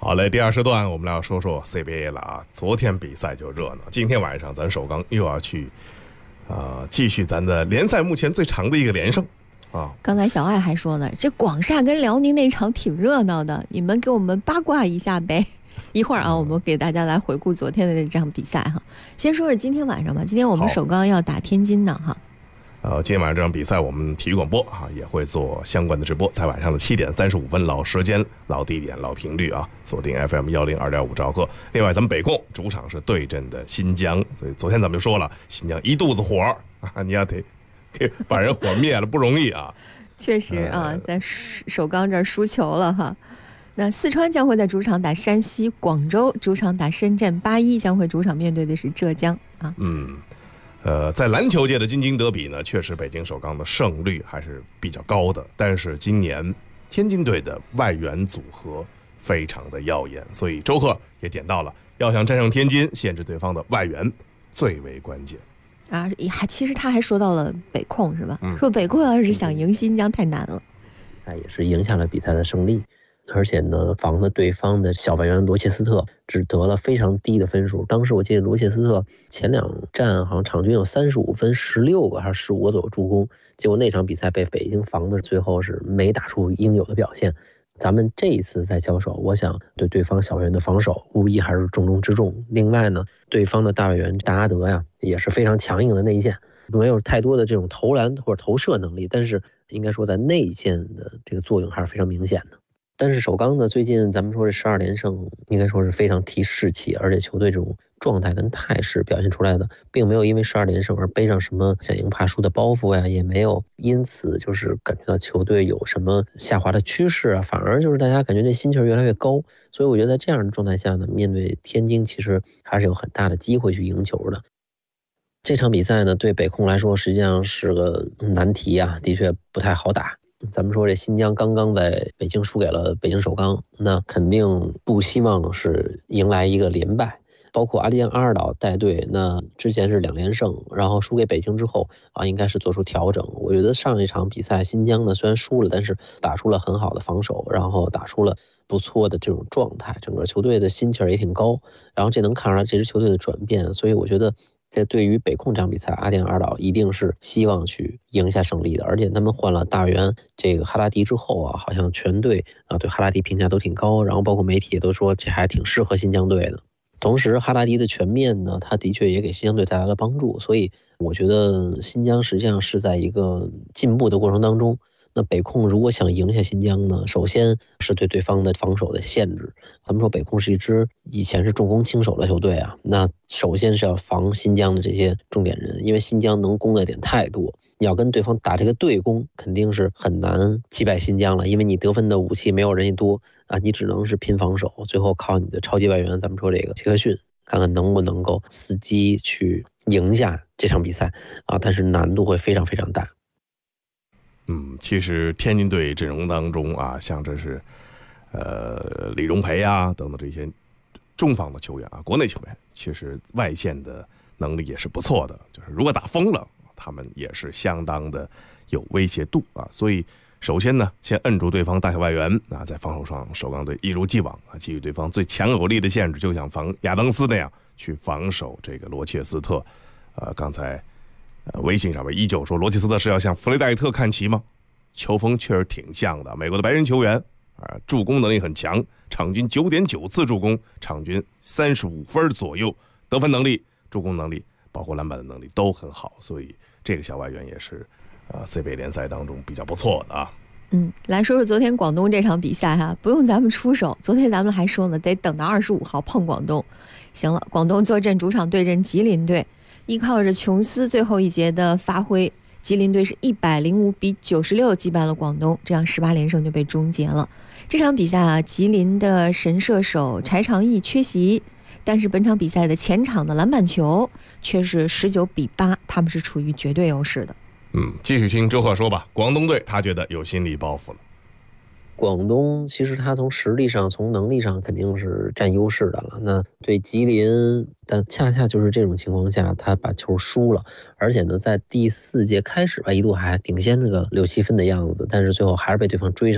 好嘞，第二时段我们来说说 CBA 了啊。昨天比赛就热闹，今天晚上咱首钢又要去继续咱的联赛目前最长的一个连胜啊。 刚才小爱还说呢，这广厦跟辽宁那场挺热闹的，你们给我们八卦一下呗。一会儿啊，我们给大家来回顾昨天的这场比赛哈。先说说今天晚上吧，今天我们首钢要打天津呢哈。 今天晚上这场比赛我们体育广播啊也会做相关的直播，在晚上的7点35分，老时间、老地点、老频率啊，锁定 FM 102.5兆赫。另外，咱们北控主场是对阵的新疆，所以昨天咱们就说了，新疆一肚子火啊，你要得把人火灭了不容易啊。 确实啊，在首钢这儿输球了哈。那四川将会在主场打山西，广州主场打深圳，81将会主场面对的是浙江啊。 在篮球界的京津德比呢，确实北京首钢的胜率还是比较高的，但是今年天津队的外援组合非常的耀眼，所以周贺也点到了，要想战胜天津，限制对方的外援最为关键啊。其实他还说到了北控是吧？说北控要是想赢新疆太难了， 比赛也是影响了比赛的胜利。而且呢，防了对方的小外援罗切斯特只得了非常低的分数。当时我记得罗切斯特前2战好像场均有35分，16个还是15个左右助攻，结果那场比赛被北京防的最后是没打出应有的表现。咱们这一次在交手，我想对对方小外援的防守无疑还是重中之重。另外呢，对方的大外援达阿德呀也是非常强硬的内线，没有太多的这种投篮或者投射能力，但是应该说在内线的这个作用还是非常明显的。但是首钢呢，最近咱们说这12连胜，应该说是非常提士气，而且球队这种状态跟态势表现出来的，并没有因为12连胜而背上什么想赢怕输的包袱呀，也没有因此就是感觉到球队有什么下滑的趋势啊，反而就是大家感觉这心气儿越来越高。所以我觉得在这样的状态下呢，面对天津其实还是有很大的机会去赢球的。这场比赛呢，对北控来说实际上是个难题啊，的确不太好打。咱们说这新疆刚刚在北京输给了北京首钢，那肯定不希望是迎来一个连败。包括阿利安阿尔岛带队，那之前是2连胜，然后输给北京之后啊，应该是做出调整。我觉得上一场比赛新疆呢虽然输了，但是打出了很好的防守，然后打出了不错的这种状态，整个球队的心气儿也挺高，然后这能看出来这支球队的转变。所以我觉得在对于北控这场比赛，阿利安阿尔岛一定是希望去赢下胜利的。而且他们换了大员这个哈拉迪之后啊，好像全队啊对哈拉迪评价都挺高，然后包括媒体也都说这还挺适合新疆队的。同时哈拉迪的全面呢，他的确也给新疆队带来了帮助，所以我觉得新疆实际上是在一个进步的过程当中。那北控如果想赢下新疆呢，首先是对对方的防守的限制。咱们说北控是一支以前是重攻轻守的球队啊，那首先是要防新疆的这些重点人，因为新疆能攻的点太多，你要跟对方打这个对攻，肯定是很难击败新疆了，因为你得分的武器没有人家多啊，你只能是拼防守，最后靠你的超级外援，咱们说这个杰克逊，看看能不能够伺机去赢下这场比赛啊，但是难度会非常非常大。 其实天津队阵容当中啊，像这是李荣培啊等等这些中方的球员啊，国内球员其实外线的能力也是不错的，就是如果打疯了，他们也是相当的有威胁度啊。所以首先呢，先摁住对方大小外援啊，在防守上首钢队一如既往啊，给予对方最强有力的限制，就像防亚当斯那样去防守这个罗切斯特。刚才微信上面依旧说罗切斯特是要向弗雷戴特看齐吗？球风确实挺像的，美国的白人球员助攻能力很强，场均 9.9 次助攻，场均35分左右，得分能力、助攻能力包括篮板的能力都很好，所以这个小外援也是CBA 联赛当中比较不错的啊。 来说说昨天广东这场比赛哈，不用咱们出手，昨天咱们还说呢，得等到25号碰广东。行了，广东坐镇主场对阵吉林队，依靠着琼斯最后一节的发挥，吉林队是105比96击败了广东，这样18连胜就被终结了。这场比赛啊，吉林的神射手柴长义缺席，但是本场比赛的前场的篮板球却是19比8，他们是处于绝对优势的。 继续听周贺说吧。广东队他觉得有心理包袱了。 广东其实他从实力上、从能力上肯定是占优势的了。那对吉林，但恰恰就是这种情况下，他把球输了，而且呢，在第4节开始吧，一度还领先这个6-7分的样子，但是最后还是被对方追上了。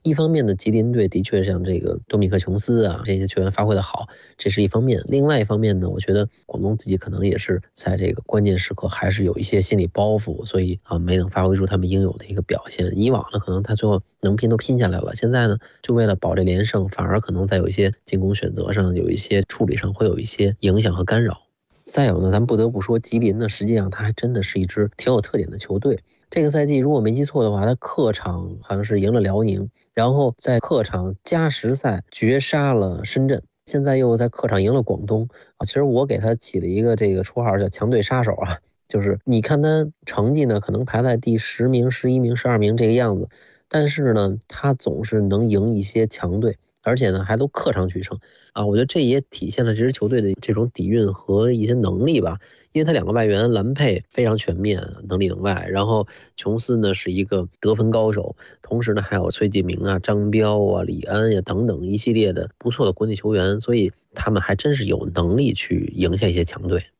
一方面呢，吉林队的确像这个多米克·琼斯啊这些球员发挥的好，这是一方面。另外一方面呢，我觉得广东自己可能也是在这个关键时刻还是有一些心理包袱，所以没能发挥出他们应有的一个表现。以往呢，可能他最后能拼都拼下来了，现在呢，就为了保这连胜，反而可能在有一些进攻选择上、有一些处理上会有一些影响和干扰。再有呢，咱不得不说，吉林呢，实际上它还真的是一支挺有特点的球队。这个赛季如果没记错的话，他客场好像是赢了辽宁，然后在客场加时赛绝杀了深圳，现在又在客场赢了广东啊。其实我给他起了一个这个绰号叫强队杀手啊，就是你看他成绩呢可能排在第10名、11名、12名这个样子，但是呢他总是能赢一些强队，而且呢还都客场取胜啊。我觉得这也体现了这支球队的这种底蕴和一些能力吧。因为他2个外援兰佩非常全面，能里能外，然后琼斯呢是一个得分高手，同时呢还有崔继明啊、张彪啊、李安呀等等一系列的不错的国内球员，所以他们还真是有能力去赢下一些强队。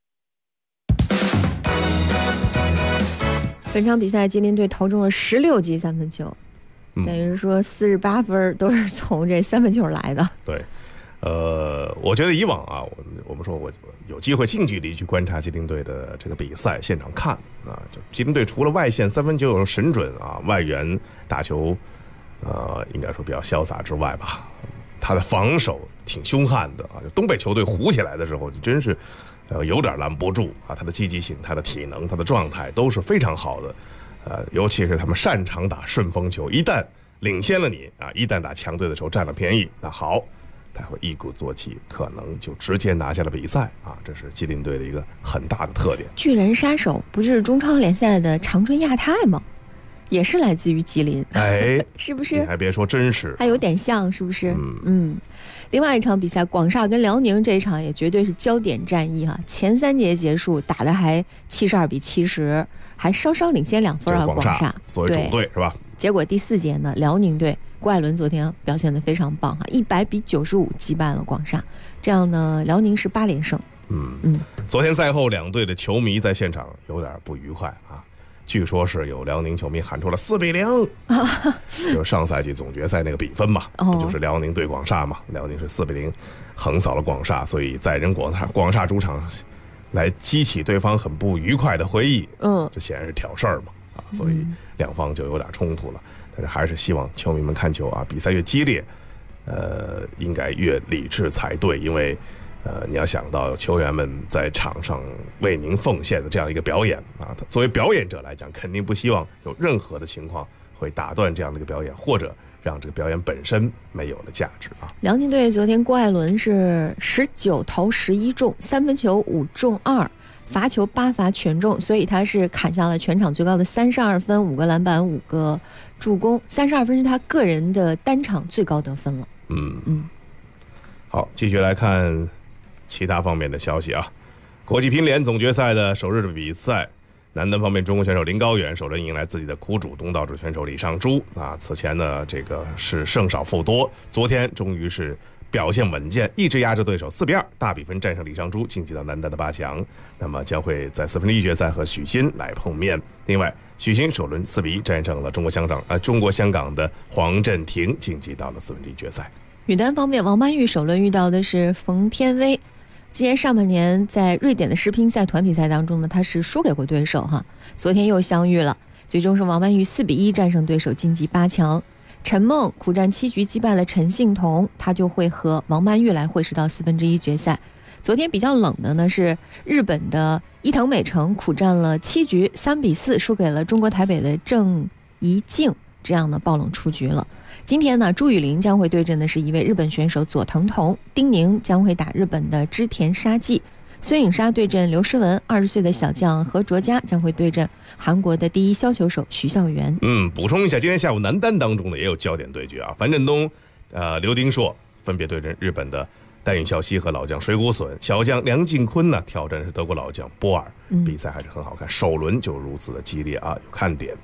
本场比赛吉林队投中了16记3分球，等于说48分都是从这3分球来的。 对。我觉得以往啊，我们说我有机会近距离去观察吉林队的这个比赛现场看啊，就吉林队除了外线3分球有神准啊，外援打球应该说比较潇洒之外吧，他的防守挺凶悍的啊。就东北球队糊起来的时候，真是有点拦不住啊。他的积极性、他的体能、他的状态都是非常好的，尤其是他们擅长打顺风球，一旦领先了你啊，一旦打强队的时候占了便宜，那好。他会一鼓作气，可能就直接拿下了比赛啊！这是吉林队的一个很大的特点。 巨人杀手不是中超联赛的长春亚泰吗？也是来自于吉林， 哎， 是不是？ 你还别说，真是还有点像，是不是？另外一场比赛，广厦跟辽宁这一场也绝对是焦点战役哈。前3节结束打的还72比70，还稍稍领先2分啊。广厦作为主队是吧？ 结果第4节呢，辽宁队郭艾伦昨天表现得非常棒哈，100比95击败了广厦，这样呢，辽宁是8连胜。 昨天赛后两队的球迷在现场有点不愉快啊，据说是有辽宁球迷喊出了4比0，就上赛季总决赛那个比分嘛，就是辽宁对广厦嘛，辽宁是4比0横扫了广厦，所以在人广厦主场来激起对方很不愉快的回忆，这显然是挑事儿嘛啊，所以两方就有点冲突了。但是还是希望球迷们看球啊，比赛越激烈，应该越理智才对，因为你要想到球员们在场上为您奉献的这样一个表演啊，作为表演者来讲，肯定不希望有任何的情况会打断这样的一个表演，或者让这个表演本身没有了价值啊。 辽宁队昨天郭艾伦是19投11中，3分球5中2，罚球8罚全中，所以他是砍下了全场最高的32分，5个篮板5个助攻，32分是他个人的单场最高得分了。 好，继续来看其他方面的消息啊。国际乒联总决赛的首日的比赛，男单方面，中国选手林高远首轮迎来自己的苦主东道主选手李尚洙啊。此前呢，这个是胜少负多，昨天终于是表现稳健，一直压着对手4比2大比分战胜李尚洙，晋级到男单的8强。那么将会在1/4决赛和许昕来碰面。另外，许昕首轮4比1战胜了中国香港的黄镇廷，晋级到了1/4决赛。 女单方面，王曼玉首轮遇到的是冯天薇。今年上半年在瑞典的世乒赛团体赛当中呢，她是输给过对手哈，昨天又相遇了，最终是王曼玉4比1战胜对手，晋级8强。陈梦苦战7局击败了陈幸同，她就会和王曼玉来会师到1/4决赛。昨天比较冷的呢是日本的伊藤美诚苦战了7局3比4输给了中国台北的郑怡静，这样呢爆冷出局了。今天呢，朱雨玲将会对阵的是一位日本选手佐藤瞳，丁宁将会打日本的织田沙纪，孙颖莎对阵刘诗雯，20岁的小将何卓佳将会对阵韩国的第一削球手徐孝元。 补充一下，今天下午男单当中呢也有焦点对决啊，樊振东、刘丁硕分别对阵日本的丹羽孝希和老将水谷隼，小将梁靖昆呢挑战是德国老将波尔，比赛还是很好看，首轮就如此的激烈啊，有看点。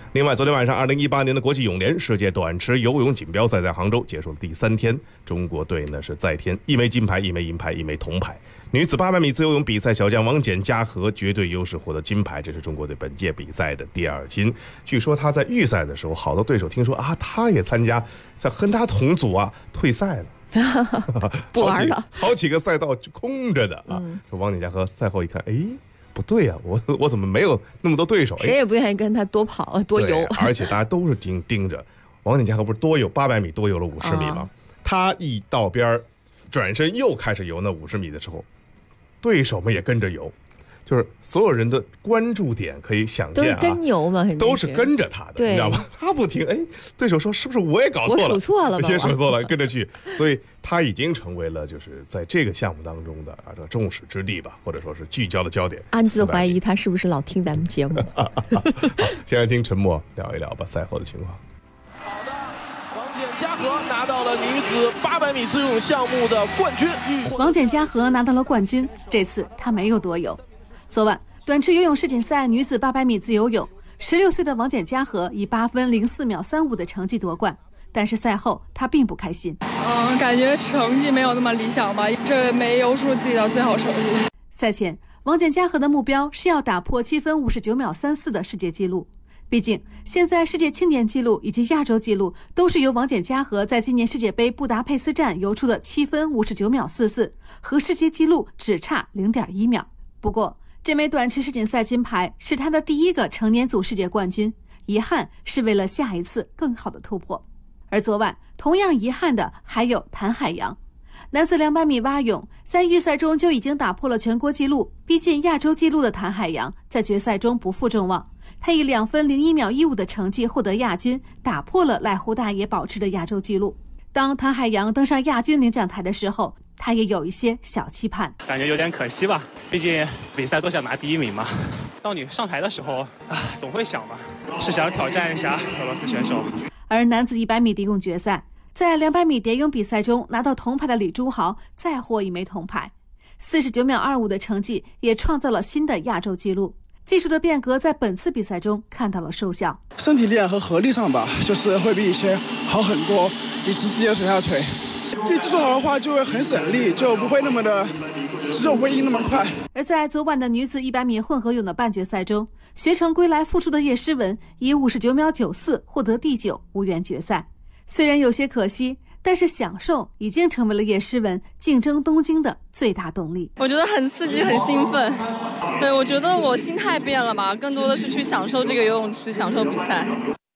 另外，昨天晚上2018年的国际泳联世界短池游泳锦标赛在杭州结束了第3天，中国队呢是再添1枚金牌、1枚银牌、1枚铜牌。女子800米自由泳比赛，小将王简嘉禾绝对优势获得金牌，这是中国队本届比赛的第2金。据说他在预赛的时候，好多对手听说啊，他也参加，在和他同组啊，退赛了。 不玩了， 好几个赛道空着的啊。说王简嘉禾赛后一看，哎，不对呀，我怎么没有那么多对手？ 谁也不愿意跟他多跑多游， 而且大家都是盯着王简嘉禾，不是多游800米多游了50米吗？他一到边转身又开始游那50米的时候，对手们也跟着游。就是所有人的关注点可以想见啊， 都是跟牛嘛， 都是跟着他的，你知道吗？他不停，哎，对手说是不是我也搞错了？ 我数错了吧？ 也数错了，跟着去，所以他已经成为了就是在这个项目当中的这个众矢之的吧，或者说是聚焦的焦点。 暗自怀疑他是不是老听咱们节目。 好，先来听陈默聊一聊吧赛后的情况。 好的，王简嘉禾拿到了女子800米自由泳项目的冠军。 王简嘉禾拿到了冠军，这次他没有多游。昨晚短池游泳世锦赛女子800米自由泳，16岁的王简嘉禾以8分04秒35的成绩夺冠，但是赛后她并不开心。 感觉成绩没有那么理想吧，这没游出自己的最好成绩。 赛前，王简嘉禾的目标是要打破7分59秒34的世界纪录。毕竟，现在世界青年纪录以及亚洲纪录都是由王简嘉禾在今年世界杯布达佩斯站游出的7分59秒44，和世界纪录只差0.1秒。不过，这枚短池世锦赛金牌是他的第1个成年组世界冠军，遗憾是为了下一次更好的突破。而昨晚同样遗憾的还有谭海洋，男子200米蛙泳在预赛中就已经打破了全国纪录，逼近亚洲纪录的谭海洋在决赛中不负众望，他以2分01秒15的成绩获得亚军，打破了濑户大野保持的亚洲纪录。当谭海洋登上亚军领奖台的时候，他也有一些小期盼， 感觉有点可惜吧，毕竟比赛都想拿第1名嘛。到你上台的时候总会想嘛，是想挑战一下俄罗斯选手。 而男子100米蝶泳决赛，在200米蝶泳比赛中拿到铜牌的李朱豪再获1枚铜牌，49秒25的成绩也创造了新的亚洲纪录。技术的变革在本次比赛中看到了收效， 身体力和合力上吧，就是会比以前好很多，以及自己的水下腿。对技术好的话，就会很省力，就不会那么的肌肉不会硬那么快。 而在昨晚的女子100米混合泳的半决赛中，学成归来复出的叶诗文以59秒94获得第9，无缘决赛。虽然有些可惜，但是享受已经成为了叶诗文竞争东京的最大动力。 我觉得很刺激，很兴奋。对，我觉得我心态变了嘛，更多的是去享受这个游泳池，享受比赛。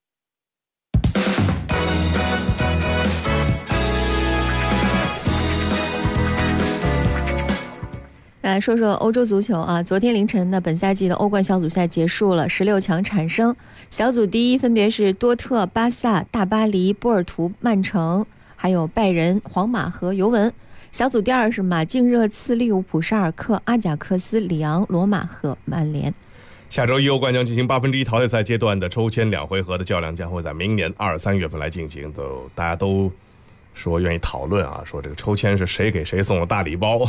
来说说欧洲足球啊，昨天凌晨的本赛季的欧冠小组赛结束了，16强产生，小组第一分别是多特、巴萨、大巴黎、波尔图、曼城，还有拜仁、皇马和尤文。小组第二是马竞、热刺、利物浦、沙尔克、阿贾克斯、里昂、罗马和曼联。 下周1欧冠将进行1/8淘汰赛阶段的抽签2回合的较量，将会在明年2、3月份来进行。大家都说愿意讨论啊，说这个抽签是谁给谁送了大礼包。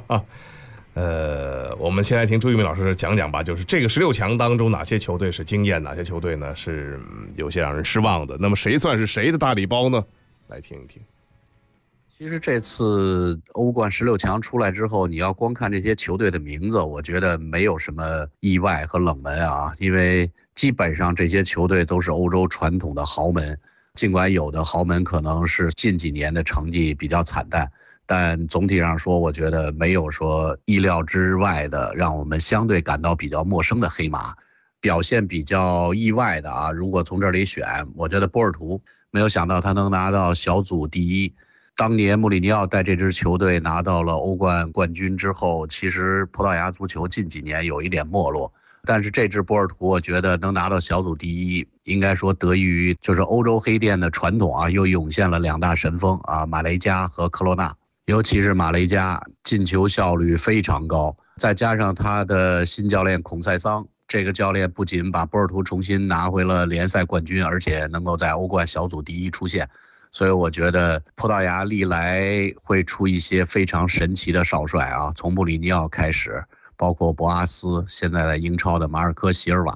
我们先来听朱一鸣老师讲讲吧，就是这个16强当中哪些球队是惊艳，哪些球队呢是有些让人失望的，那么谁算是谁的大礼包呢？来听一听。 其实这次欧冠16强出来之后，你要光看这些球队的名字，我觉得没有什么意外和冷门啊，因为基本上这些球队都是欧洲传统的豪门，尽管有的豪门可能是近几年的成绩比较惨淡，但总体上说，我觉得没有说意料之外的让我们相对感到比较陌生的黑马。表现比较意外的啊，如果从这里选，我觉得波尔图没有想到他能拿到小组第一。当年穆里尼奥带这支球队拿到了欧冠冠军之后，其实葡萄牙足球近几年有一点没落，但是这支波尔图我觉得能拿到小组第一，应该说得益于就是欧洲黑店的传统啊，又涌现了2大神锋啊，马雷加和科罗纳，尤其是马雷加进球效率非常高，再加上他的新教练孔塞桑，这个教练不仅把波尔图重新拿回了联赛冠军，而且能够在欧冠小组第一出现。所以我觉得葡萄牙历来会出一些非常神奇的少帅啊，从穆里尼奥开始，包括博阿斯，现在在英超的马尔科席尔瓦，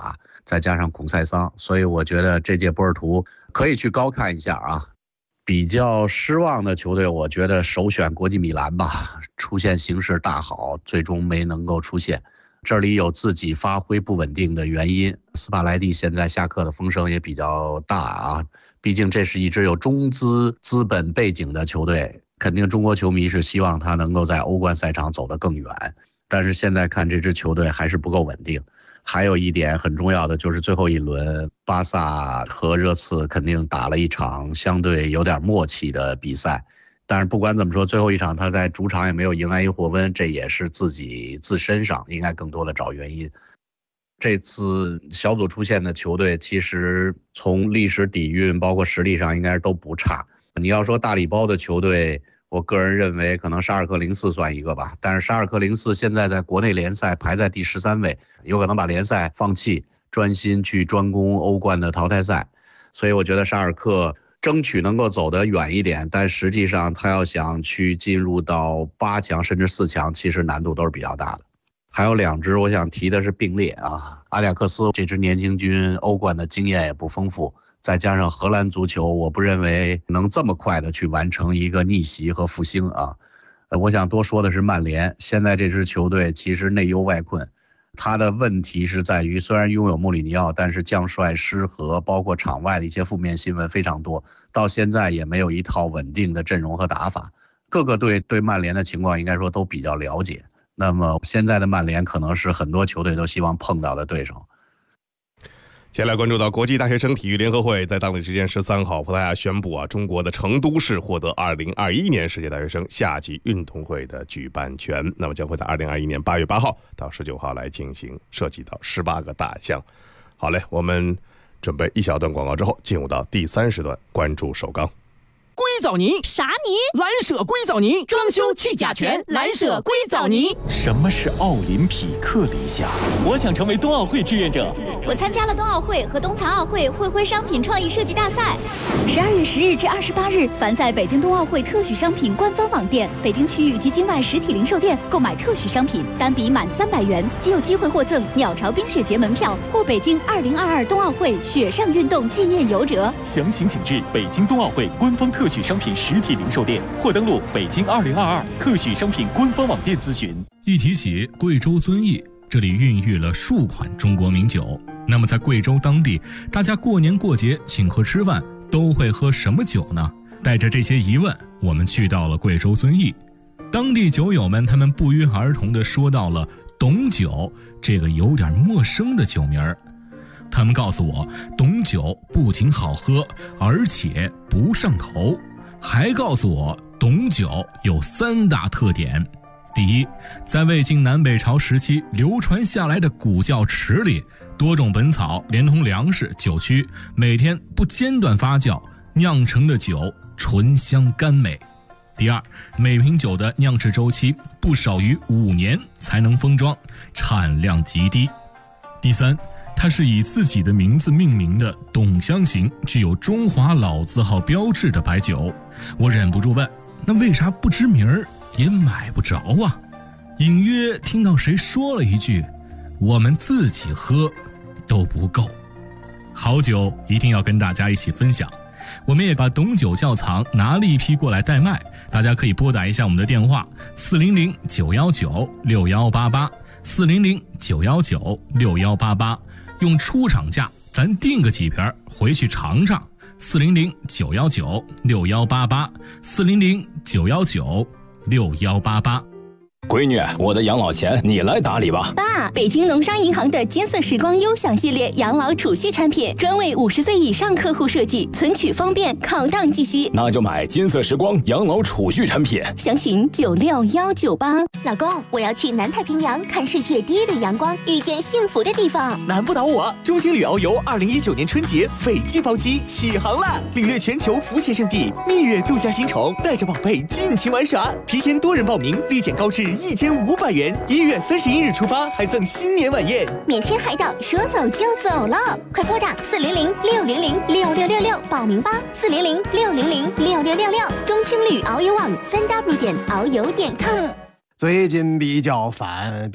再加上孔塞桑，所以我觉得这届波尔图可以去高看一下啊。比较失望的球队，我觉得首选国际米兰吧，出现形势大好，最终没能够出现。这里有自己发挥不稳定的原因，斯帕莱蒂现在下课的风声也比较大啊。毕竟这是一支有中资资本背景的球队，肯定中国球迷是希望他能够在欧冠赛场走得更远。但是现在看这支球队还是不够稳定。还有一点很重要的就是最后一轮，巴萨和热刺肯定打了一场相对有点默契的比赛。但是不管怎么说，最后一场他在主场也没有迎来一霍温，这也是自身上应该更多的找原因。这次小组出现的球队其实从历史底蕴包括实力上应该都不差。你要说大礼包的球队，我个人认为可能沙尔克04算一个吧，但是沙尔克04现在在国内联赛排在第13位，有可能把联赛放弃，专心去专攻欧冠的淘汰赛。所以我觉得沙尔克争取能够走得远一点，但实际上他要想去进入到8强甚至4强，其实难度都是比较大的。还有2支我想提的是并列啊，阿贾克斯这支年轻军欧冠的经验也不丰富，再加上荷兰足球，我不认为能这么快的去完成一个逆袭和复兴啊。我想多说的是曼联，现在这支球队其实内忧外困，他的问题是在于虽然拥有穆里尼奥，但是将帅失和，包括场外的一些负面新闻非常多，到现在也没有一套稳定的阵容和打法。各个队对曼联的情况应该说都比较了解，那么现在的曼联可能是很多球队都希望碰到的对手。 先来关注到国际大学生体育联合会在当地时间13号，葡萄牙宣布中国的成都市获得2021年世界大学生夏季运动会的举办权，那么将会在2021年8月8号到19号来进行，涉及到18个大项。好嘞，我们准备一小段广告之后，进入到第3时段，关注首钢。 硅藻泥啥泥？ 蓝舍硅藻泥，装修去甲醛，蓝舍硅藻泥。 什么是奥林匹克理想？我想成为冬奥会志愿者。 我参加了冬奥会和冬残奥会会徽商品创意设计大赛。12月10日至28日，凡在北京冬奥会特许商品官方网店、北京区域及境外实体零售店购买特许商品，单笔满300元，即有机会获赠鸟巢冰雪节门票或北京2022冬奥会雪上运动纪念游折。 详情请至北京冬奥会官方特许商品实体零售店，或登录北京2022特许商品官方网店咨询。 一提起贵州遵义，这里孕育了数款中国名酒。那么在贵州当地，大家过年过节请客吃饭都会喝什么酒呢？带着这些疑问，我们去到了贵州遵义。当地酒友们他们不约而同地说到了董酒这个有点陌生的酒名儿。他们告诉我，董酒不仅好喝，而且不上头，还告诉我董酒有3大特点。第一，在魏晋南北朝时期流传下来的古窖池里，多种本草连同粮食、酒曲，每天不间断发酵，酿成的酒醇香甘美。第二，每瓶酒的酿制周期不少于5年才能封装，产量极低。第三，它是以自己的名字命名的董香型，具有中华老字号标志的白酒。我忍不住问，那为啥不知名儿也买不着啊？隐约听到谁说了一句，我们自己喝都不够。好酒一定要跟大家一起分享，我们也把董酒窖藏拿了一批过来代卖，大家可以拨打一下我们的电话400-919-6188 400-919-6188，用出厂价咱订个几瓶回去尝尝。400-919-6188 400-919-6188。 闺女，我的养老钱你来打理吧。 爸，北京农商银行的金色时光优享系列养老储蓄产品，专为50岁以上客户设计，存取方便，考档计息。 那就买金色时光养老储蓄产品， 详询96198。老公，我要去南太平洋看世界第一的阳光，遇见幸福的地方。 难不倒我！中青旅遨游2019年春节斐济包机起航啦！领略全球浮潜圣地，蜜月度假新宠，带着宝贝尽情玩耍。提前多人报名，立减高至1500元，1月31日出发，还赠新年晚宴， 免签海岛，说走就走了！快拨打400-600-6666报名吧！400-600-6666，中青旅遨游网3w.遨游.com。 最近比较烦，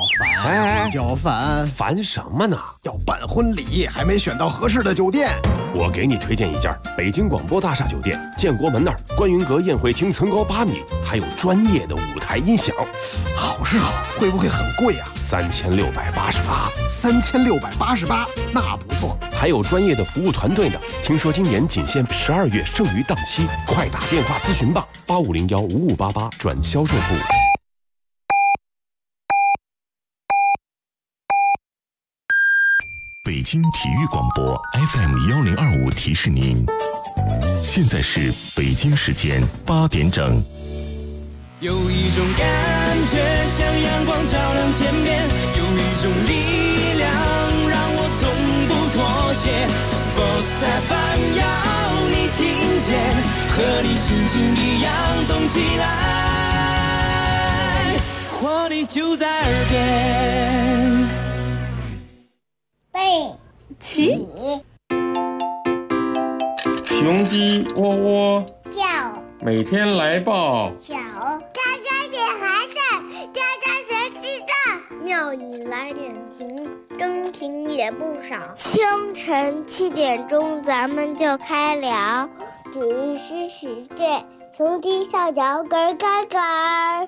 烦什么呢？ 要办婚礼，还没选到合适的酒店。 我给你推荐一家北京广播大厦酒店，建国门那儿观云阁宴会厅层高8米，还有专业的舞台音响。 好是好，会不会很贵啊 ？3688。 3688，那不错。 还有专业的服务团队呢。听说今年仅限12月剩余档期，快打电话咨询吧，85015588转销售部。 北京体育广播 FM1025提示您，现在是北京时间8点整。 有一种感觉像阳光照亮天边，有一种力量让我从不妥协。Sports FM 要你听见，和你心情一样动起来，活力就在耳边。 背起， 雄鸡喔喔叫， 每天来报小，家家点孩子，家家谁知道？庙里来点情，真情也不少。清晨7点钟，咱们就开聊，只是世界，雄鸡小鸟咯咯咯。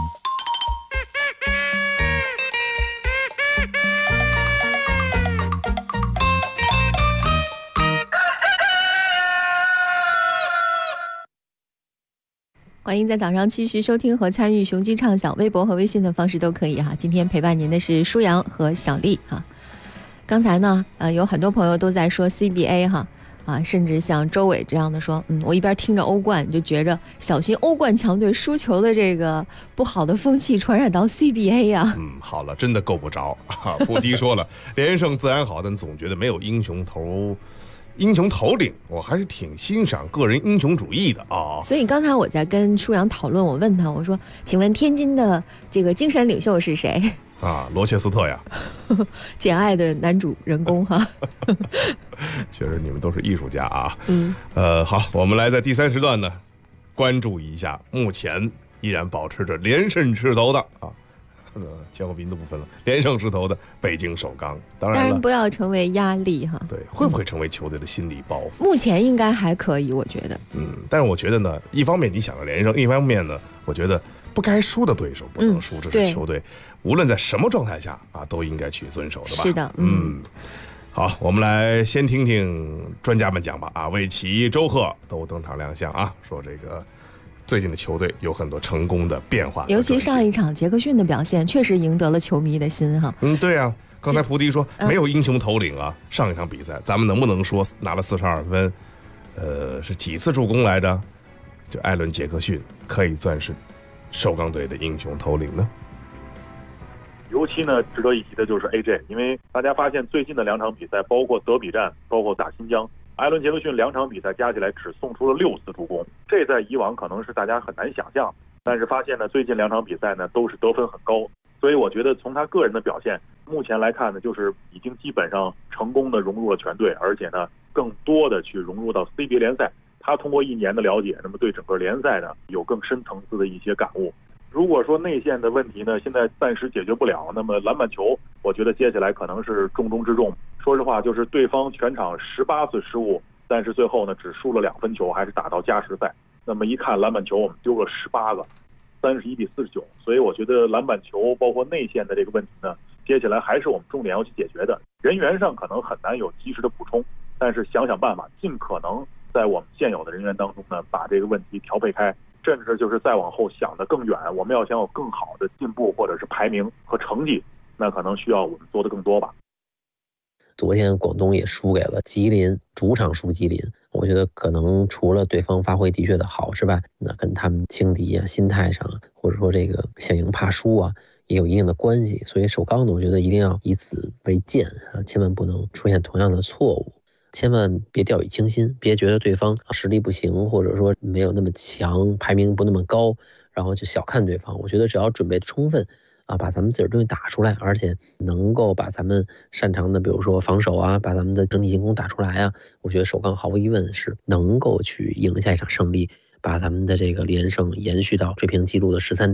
欢迎在早上继续收听和参与雄鸡畅想，微博和微信的方式都可以哈。今天陪伴您的是舒阳和小丽哈。刚才呢，有很多朋友都在说 CBA 哈，甚至像周伟这样的说，我一边听着欧冠就觉着小心欧冠强队输球的这个不好的风气传染到 CBA 呀。 好了，真的够不着啊。布迪说了，连胜自然好，但总觉得没有英雄头领，我还是挺欣赏个人英雄主义的啊。 所以刚才我在跟舒阳讨论，我问他，我说：“请问天津的这个精神领袖是谁？” 罗切斯特呀， 简爱的男主人公哈。 确实，你们都是艺术家啊。好，我们来在第3时段呢，关注一下目前依然保持着连胜势头的前后宾的部分了，连胜势头的北京首钢，当然不要成为压力哈。 对，会不会成为球队的心理包袱？ 目前应该还可以，我觉得。 但是我觉得呢，一方面你想着连胜，一方面呢，我觉得不该输的对手不能输，这是球队无论在什么状态下都应该去遵守的吧。 是的， 好，我们来先听听专家们讲吧。魏奇、周贺都登场亮相啊，说这个最近的球队有很多成功的变化， 尤其上一场杰克逊的表现确实赢得了球迷的心哈。 对啊，刚才菩提说没有英雄头领啊。上一场比赛咱们能不能说拿了42分，是几次助攻来着？就艾伦·杰克逊可以算是首钢队的英雄头领呢？ 尤其呢，值得一提的就是 AJ， 因为大家发现最近的2场比赛，包括德比战，包括打新疆，艾伦·杰克逊2场比赛加起来只送出了6次助攻，这在以往可能是大家很难想象。但是发现呢，最近2场比赛呢都是得分很高，所以我觉得从他个人的表现，目前来看呢，就是已经基本上成功的融入了全队，而且呢，更多的去融入到 CBA 联赛。他通过1年的了解，那么对整个联赛呢有更深层次的一些感悟。如果说内线的问题呢，现在暂时解决不了，那么篮板球，我觉得接下来可能是重中之重。说实话，就是对方全场18次失误，但是最后呢只输了2分球，还是打到加时赛。那么一看篮板球，我们丢了18个，31-49。所以我觉得篮板球包括内线的这个问题呢，接下来还是我们重点要去解决的。人员上可能很难有及时的补充，但是想想办法，尽可能在我们现有的人员当中呢，把这个问题调配开。甚至就是再往后想得更远，我们要想有更好的进步或者是排名和成绩，那可能需要我们做得更多吧。 昨天广东也输给了吉林，主场输吉林，我觉得可能除了对方发挥的确的好之外，那跟他们轻敌啊、心态上或者说这个想赢怕输啊，也有一定的关系。所以首钢呢，我觉得一定要以此为鉴千万不能出现同样的错误。千万别掉以轻心，别觉得对方实力不行，或者说没有那么强，排名不那么高，然后就小看对方。我觉得只要准备充分把咱们自己的东西打出来，而且能够把咱们擅长的，比如说防守把咱们的整体进攻打出来我觉得首钢毫无疑问是能够去赢下一场胜利，把咱们的这个连胜延续到追平纪录的13场。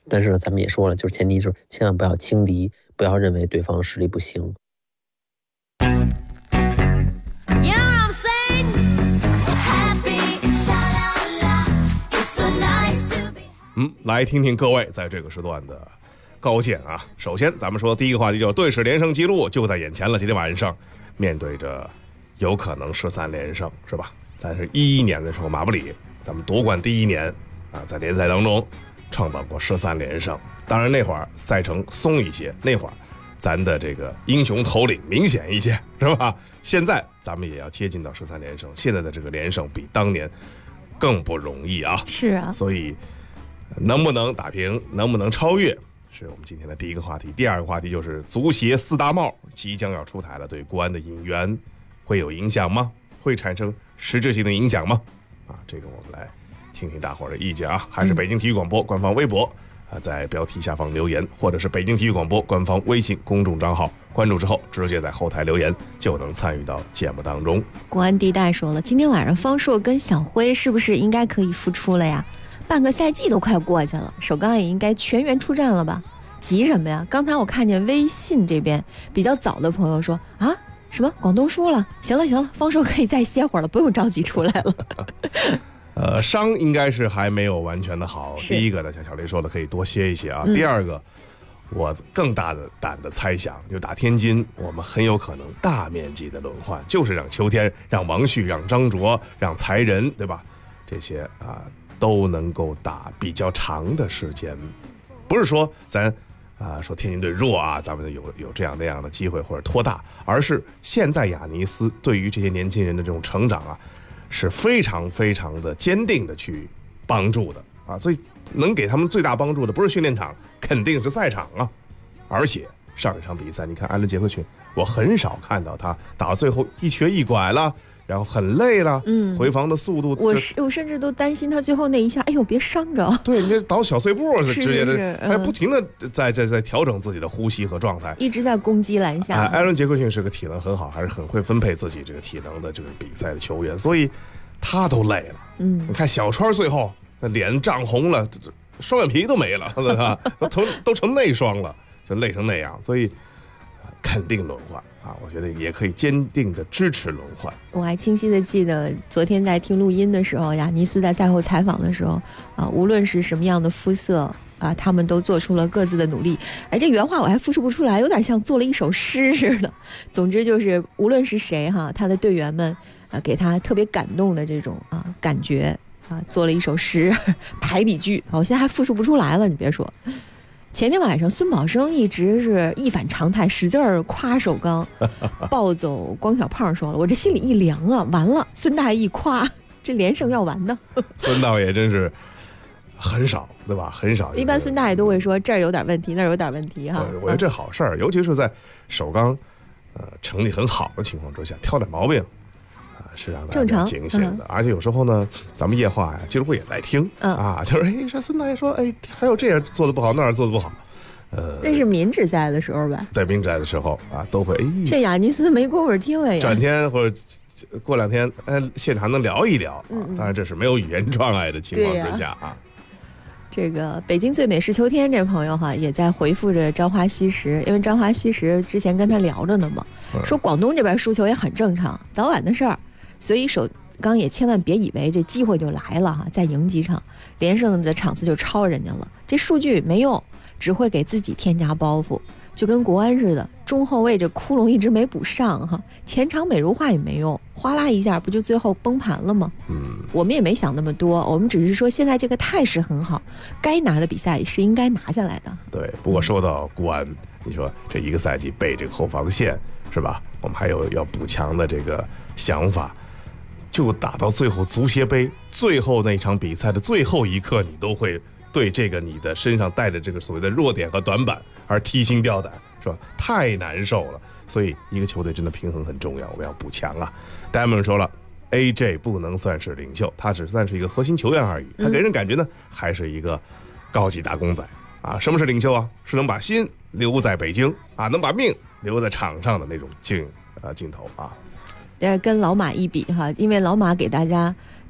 但是呢，咱们也说了，就是前提是千万不要轻敌，不要认为对方实力不行。 来听听各位在这个时段的高见啊。首先咱们说第一个话题就是队史连胜记录就在眼前了，今天晚上面对着有可能13连胜，是吧？咱是11年的时候，马布里咱们夺冠第1年啊，在联赛当中创造过13连胜。当然那会儿赛程松一些，那会儿咱的这个英雄头领明显一些，是吧？现在咱们也要接近到13连胜，现在的这个连胜比当年更不容易啊。 是啊， 所以能不能打平，能不能超越，是我们今天的第一个话题。第二个话题就是足协4大帽即将要出台了，对国安的引援会有影响吗？会产生实质性的影响吗？啊，这个我们来听听大伙儿的意见啊。还是北京体育广播官方微博啊，在标题下方留言，或者是北京体育广播官方微信公众账号关注之后，直接在后台留言就能参与到节目当中。 国安地带说了，今天晚上方硕跟小辉是不是应该可以复出了呀？半个赛季都快过去了，首钢也应该全员出战了吧？急什么呀？刚才我看见微信这边比较早的朋友说啊，什么广东输了？行了，方硕可以再歇会儿了，不用着急出来了。 伤应该是还没有完全的好。第一个呢，像小雷说的，可以多歇一歇啊。第二个，我更大的胆的猜想，就打天津，我们很有可能大面积的轮换，就是让秋天、让王旭、让张卓、让才仁，对吧？这些啊。都能够打比较长的时间，不是说咱说天津队弱啊，咱们有这样那样的机会或者拖大，而是现在亚尼斯对于这些年轻人的这种成长啊，是非常非常的坚定的去帮助的啊，所以能给他们最大帮助的不是训练场，肯定是赛场啊。而且上一场比赛，你看艾伦·杰克逊，我很少看到他打到最后一瘸一拐了。然后很累了，回防的速度， 我甚至都担心他最后那一下，哎呦，别伤着。 对，你这倒小碎步是直接的， 还不停的在调整自己的呼吸和状态， 一直在攻击篮下。 艾伦·杰克逊是个体能很好，还是很会分配自己这个体能的这个比赛的球员，所以他都累了。你看小川最后那脸涨红了，双眼皮都没了，都成内双了，就累成那样，所以肯定轮换。我觉得也可以坚定的支持轮换。 我还清晰的记得昨天在听录音的时候，亚尼斯在赛后采访的时候无论是什么样的肤色他们都做出了各自的努力。这原话我还复述不出来，有点像做了一首诗似的。总之就是无论是谁他的队员们给他特别感动的这种感觉做了一首诗排比句，我现在还复述不出来了，你别说。前天晚上孙宝生一直是一反常态，使劲儿夸首钢，抱走光小胖说了，我这心里一凉啊，完了，孙大爷一夸，这连胜要完呢。 孙大爷真是很少，对吧？很少。 一般孙大爷都会说这儿有点问题，那儿有点问题哈。 我觉得这好事儿，尤其是在首钢成绩很好的情况之下，挑点毛病是让大家警醒的。而且有时候呢，咱们夜话呀，俱乐部也在听就是说孙大爷说，还有这样做的不好，那样做的不好。 那是民职赛的时候吧？ 对，民职赛的时候都会。 这亚尼斯没工夫听了呀。 转天或者过2天，现场能聊一聊当然这是没有语言障碍的情况之下这个北京最美是秋天这朋友也在回复着朝花夕拾，因为朝花夕拾之前跟他聊着呢嘛，说广东这边输球也很正常，早晚的事儿。所以首钢也千万别以为这机会就来了再赢几场连胜的场次就超人家了，这数据没用，只会给自己添加包袱，就跟国安似的，中后卫这窟窿一直没补上前场美如画也没用，哗啦一下不就最后崩盘了吗？我们也没想那么多，我们只是说现在这个态势很好，该拿的比赛是应该拿下来的。 对，不过说到国安，你说这一个赛季背这个后防线是吧？我们还有要补强的这个想法。就打到最后足协杯最后那场比赛的最后一刻，你都会对这个你的身上带着这个所谓的弱点和短板而提心吊胆，是吧？太难受了。所以一个球队真的平衡很重要，我们要补强啊。Diamond 说了 ，AJ 不能算是领袖，他只算是一个核心球员而已。他给人感觉呢，还是一个高级打工仔什么是领袖啊？是能把心留在北京能把命留在场上的那种镜头跟老马一比因为老马给大家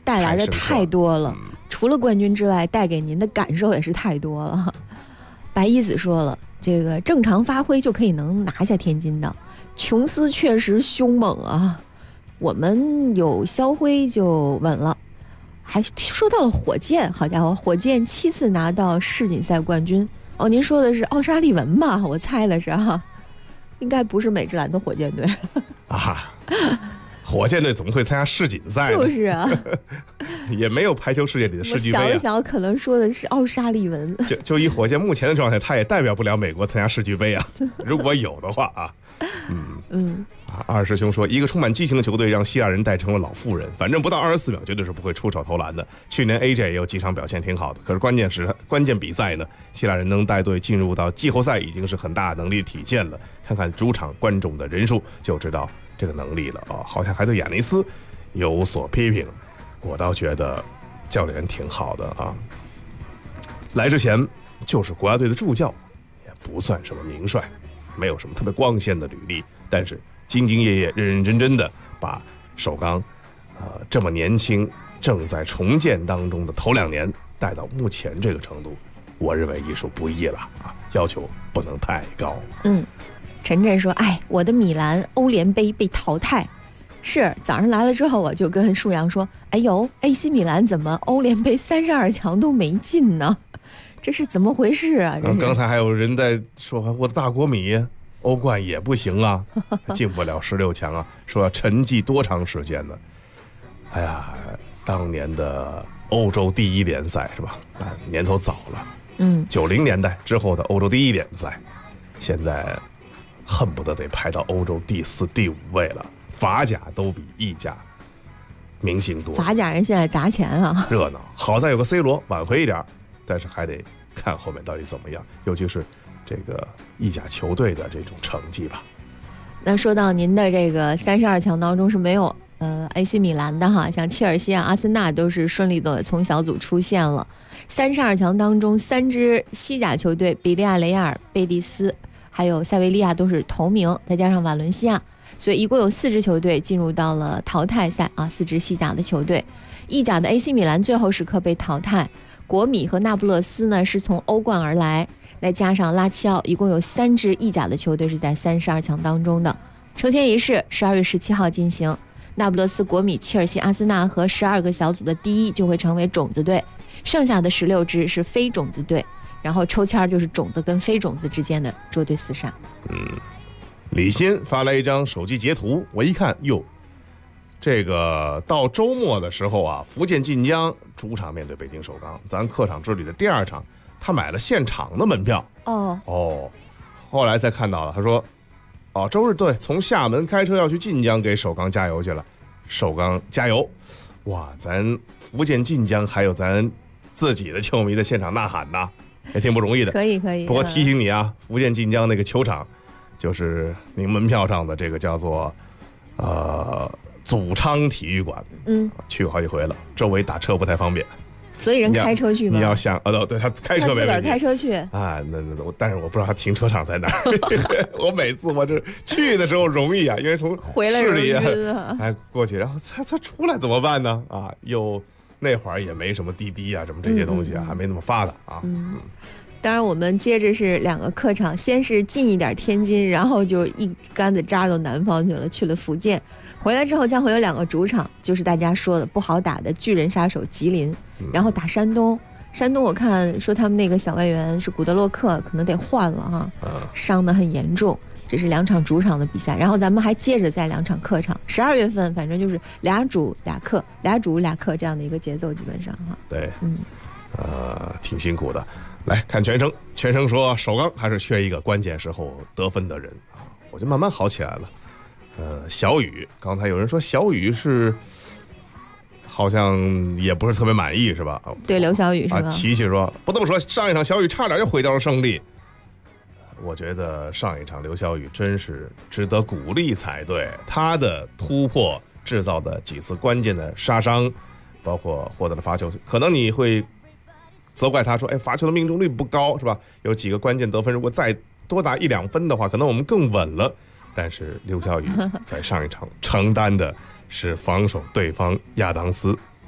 带来的太多了，除了冠军之外，带给您的感受也是太多了。白一子说了，这个正常发挥就可以能拿下天津的，琼斯确实凶猛啊，我们有肖辉就稳了。还说到了火箭，好家伙，火箭7次拿到世锦赛冠军。哦，您说的是奥沙利文吧？我猜的是哈，应该不是美职篮的火箭队啊。火箭队怎么会参加世锦赛？ 就是啊， 也没有排球世界里的世俱杯啊。 想了想，可能说的是奥沙利文。 就以火箭目前的状态，他也代表不了美国参加世俱杯啊。如果有的话啊，二师兄说，一个充满激情的球队让希腊人带成了老妇人，反正不到24秒绝对是不会出手投篮的。去年 AJ 也有几场表现挺好的，可是关键比赛呢，希腊人能带队进入到季后赛已经是很大能力体现了。看看主场观众的人数就知道这个能力了啊！好像还对亚尼斯有所批评，我倒觉得教练挺好的啊。来之前就是国家队的助教，也不算什么名帅，没有什么特别光鲜的履历，但是兢兢业业、认认真真的把首钢，这么年轻、正在重建当中的头2年带到目前这个程度，我认为亦属不易了啊！要求不能太高。 陈震说：“哎，我的米兰欧联杯被淘汰。是早上来了之后，我就跟舒阳说：哎呦 ，AC 米兰怎么欧联杯32强都没进呢？这是怎么回事啊？ 刚才还有人在说，我的大国米欧冠也不行啊，进不了16强啊，说要沉寂多长时间呢？哎呀，当年的欧洲第1联赛是吧？年头早了，90年代之后的欧洲第1联赛，现在恨不得得排到欧洲第4、第5位了。法甲都比意甲明星多， 法甲人现在砸钱啊， 热闹。好在有个 C 罗挽回一点，但是还得看后面到底怎么样，尤其是这个意甲球队的这种成绩吧。 那说到您的这个32强当中是没有AC 米兰的哈，像切尔西啊、阿森纳都是顺利的从小组出现了。32强当中3支西甲球队比利亚雷亚尔、贝蒂斯还有塞维利亚都是头名，再加上瓦伦西亚，所以一共有4支球队进入到了淘汰赛啊，4支西甲的球队。意甲的 AC 米兰最后时刻被淘汰，国米和那不勒斯呢是从欧冠而来，再加上拉齐奥，一共有3支意甲的球队是在32强当中的。抽签仪式12月17号进行，那不勒斯、国米、切尔西、阿森纳和12个小组的第1就会成为种子队，剩下的16支是非种子队，然后抽签就是种子跟非种子之间的捉对厮杀。 李欣发来一张手机截图，我一看，哟，这个到周末的时候啊，福建晋江主场面对北京首钢，咱客场之旅的第2场，他买了现场的门票。后来才看到了，他说，周日对，从厦门开车要去晋江给首钢加油去了，首钢加油！哇，咱福建晋江还有咱自己的球迷的现场呐喊呐，也挺不容易的。 可以。 不过提醒你啊，福建晋江那个球场。就是您门票上的这个叫做祖昌体育馆，去过好几回了，周围打车不太方便， 所以人开车去吗？ 你要想对，他开车没问题，他自个儿开车去啊。但是我不知道他停车场在哪儿。我每次我这去的时候容易啊，因为从市里过去，然后他出来怎么办呢？啊，又那会儿也没什么滴滴啊，什么这些东西啊，还没那么发达啊。 当然我们接着是2个客场，先是近一点天津，然后就一竿子扎到南方去了，去了福建。回来之后将会有2个主场，就是大家说的不好打的巨人杀手吉林，然后打山东。山东我看说他们那个小外援是古德洛克，可能得换了哈，伤得很严重。这是2场主场的比赛，然后咱们还接着再2场客场。12月份反正就是俩主俩客，俩主俩客这样的一个节奏，基本上哈。 对，挺辛苦的。来看全生，全生说首钢还是缺一个关键时候得分的人啊，我就慢慢好起来了。小雨，刚才有人说小雨是好像也不是特别满意是吧？ 对，刘小雨是吧？ 琪琪说不这么说，上一场小雨差点就毁掉了胜利。我觉得上一场刘小雨真是值得鼓励才对，他的突破制造的几次关键的杀伤，包括获得了罚球，可能你会责怪他说，罚球的命中率不高是吧？有几个关键得分，如果再多打1-2分的话，可能我们更稳了。但是刘小雨在上一场承担的是防守对方亚当斯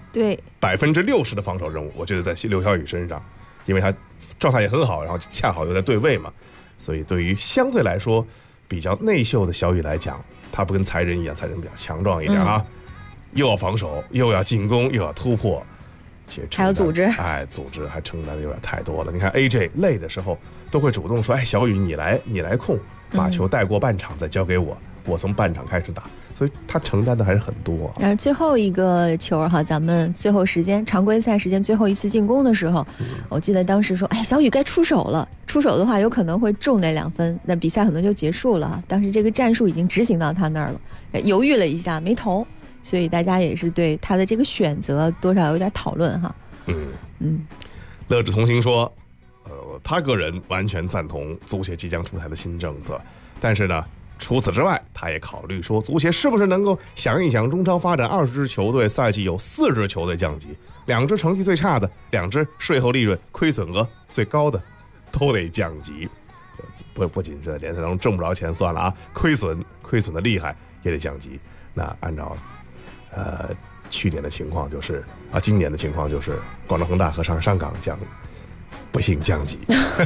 对 ，60%的防守任务，我觉得在刘晓宇身上，因为他状态也很好，然后恰好又在对位嘛，所以对于相对来说比较内秀的小宇来讲，他不跟才人一样，才人比较强壮一点啊，又要防守，又要进攻，又要突破， 还有组织， 组织还承担的有点太多了。你看 AJ 累的时候都会主动说，小宇你来控，把球带过半场再交给我，我从半场开始打，所以他承担的还是很多。 最后一个球哈，咱们最后时间常规赛时间最后一次进攻的时候，我记得当时说，小宇该出手了，出手的话有可能会中那2分，那比赛可能就结束了。当时这个战术已经执行到他那儿了，犹豫了一下没投，所以大家也是对他的这个选择多少有点讨论哈。 乐之同行说，他个人完全赞同足协即将出台的新政策，但是呢，除此之外，他也考虑说，足协是不是能够想一想，中超发展20支球队，赛季有4支球队降级，2支成绩最差的，2支税后利润亏损额最高的，都得降级。不仅是联赛当中挣不着钱算了啊，亏损的厉害也得降级。那按照去年的情况就是今年的情况就是广州恒大和上港不幸降级。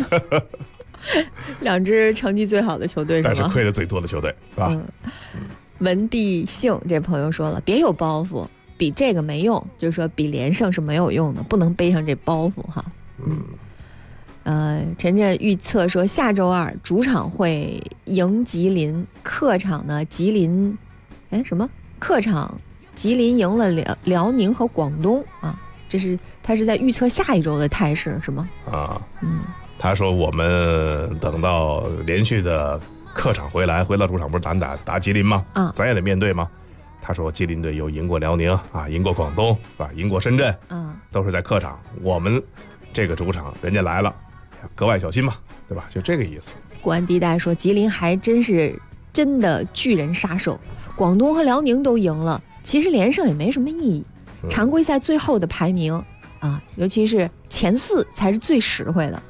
2支成绩最好的球队是吗？ 但是亏的最多的球队是吧？ 文帝幸这朋友说了，别有包袱，比这个没用，就是说比连胜是没有用的，不能背上这包袱哈。陈震预测说，下周2主场会赢吉林，客场呢客场吉林赢了辽宁和广东啊，他是在预测下一周的态势是吗？ 他说我们等到连续的客场回到主场不是咱打吉林吗？咱也得面对吗？他说吉林队有赢过辽宁赢过广东是吧？赢过深圳都是在客场，我们这个主场人家来了，格外小心嘛，对吧？就这个意思。 国安地带说，吉林还真的巨人杀手，广东和辽宁都赢了，其实连胜也没什么意义。常规赛最后的排名尤其是前4才是最实惠的。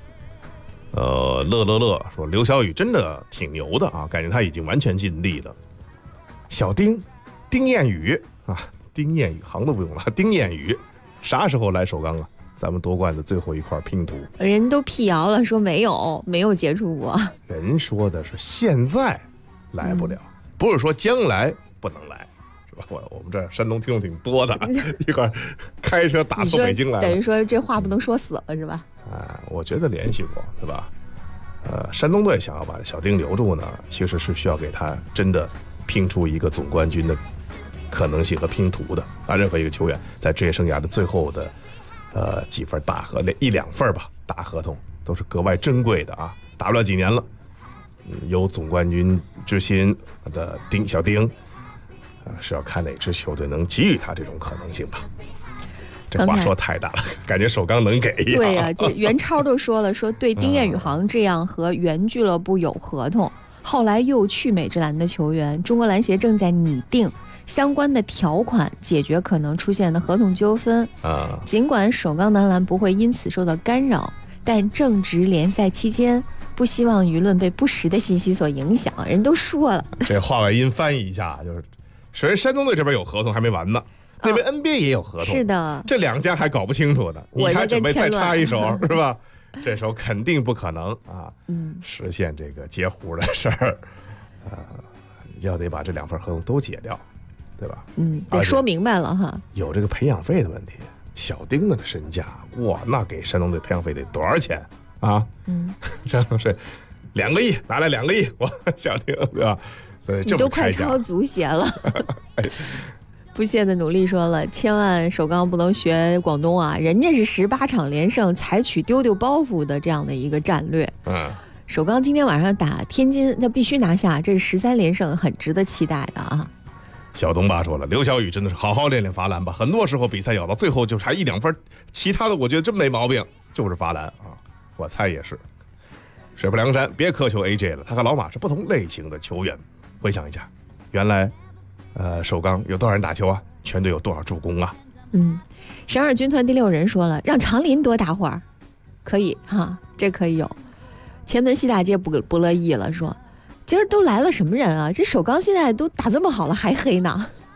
乐说刘晓宇真的挺牛的感觉他已经完全尽力了。小丁彦雨丁彦雨行都不用了，丁彦雨啥时候来首钢啊？咱们夺冠的最后一块拼图， 人都辟谣了，说没有接触过。 人说的是现在来不了，不是说将来不能来，是吧？我们这山东听众挺多的，一会儿开车打从北京来了， 等于说这话不能说死了，是吧？ 我觉得联系过，对吧？山东队想要把小丁留住呢，其实是需要给他真的拼出一个总冠军的可能性和拼图的。任何一个球员在职业生涯的最后的几份大合1、2份吧，大合同都是格外珍贵的打不了几年了，有总冠军之心的小丁是要看哪支球队能给予他这种可能性吧。这话说太大了，感觉首钢能给呀。 对呀，就袁超都说了，说对丁彦雨航这样和原俱乐部有合同，后来又去美职篮的球员，中国篮协正在拟定相关的条款，解决可能出现的合同纠纷。尽管首钢男篮不会因此受到干扰，但正值联赛期间，不希望舆论被不实的信息所影响。人都说了， 这话外音翻译一下，就是首先山东队这边有合同还没完呢。那边 NBA 也有合同， 是的， 这2家还搞不清楚呢，你还准备再插一手是吧？这时候肯定不可能实现这个截胡的事儿，要得把这2份合同都解掉，对吧？ 得说明白了哈。 有这个培养费的问题，小丁的身价哇，那给山东队培养费得多少钱啊？这是2个亿，拿来2个亿，我小丁对吧？所以这么开价， 你都快超足协了。不懈的努力说了，千万首钢不能学广东人家是18场连胜，采取丢包袱的这样的一个战略。首钢今天晚上打天津，他必须拿下，这是13连胜，很值得期待的小东爸说了，刘晓宇真的是好好练罚篮吧，很多时候比赛咬到最后就差1、2分，其他的我觉得真没毛病，就是罚篮我猜也是。水泊梁山，别苛求 AJ 了，他和老马是不同类型的球员。回想一下，原来首钢有多少人打球全队有多少助攻神二军团第6人说了，让长林多打会儿，可以这可以有。前门西大街不乐意了，说今儿都来了什么人这首钢现在都打这么好了还黑呢。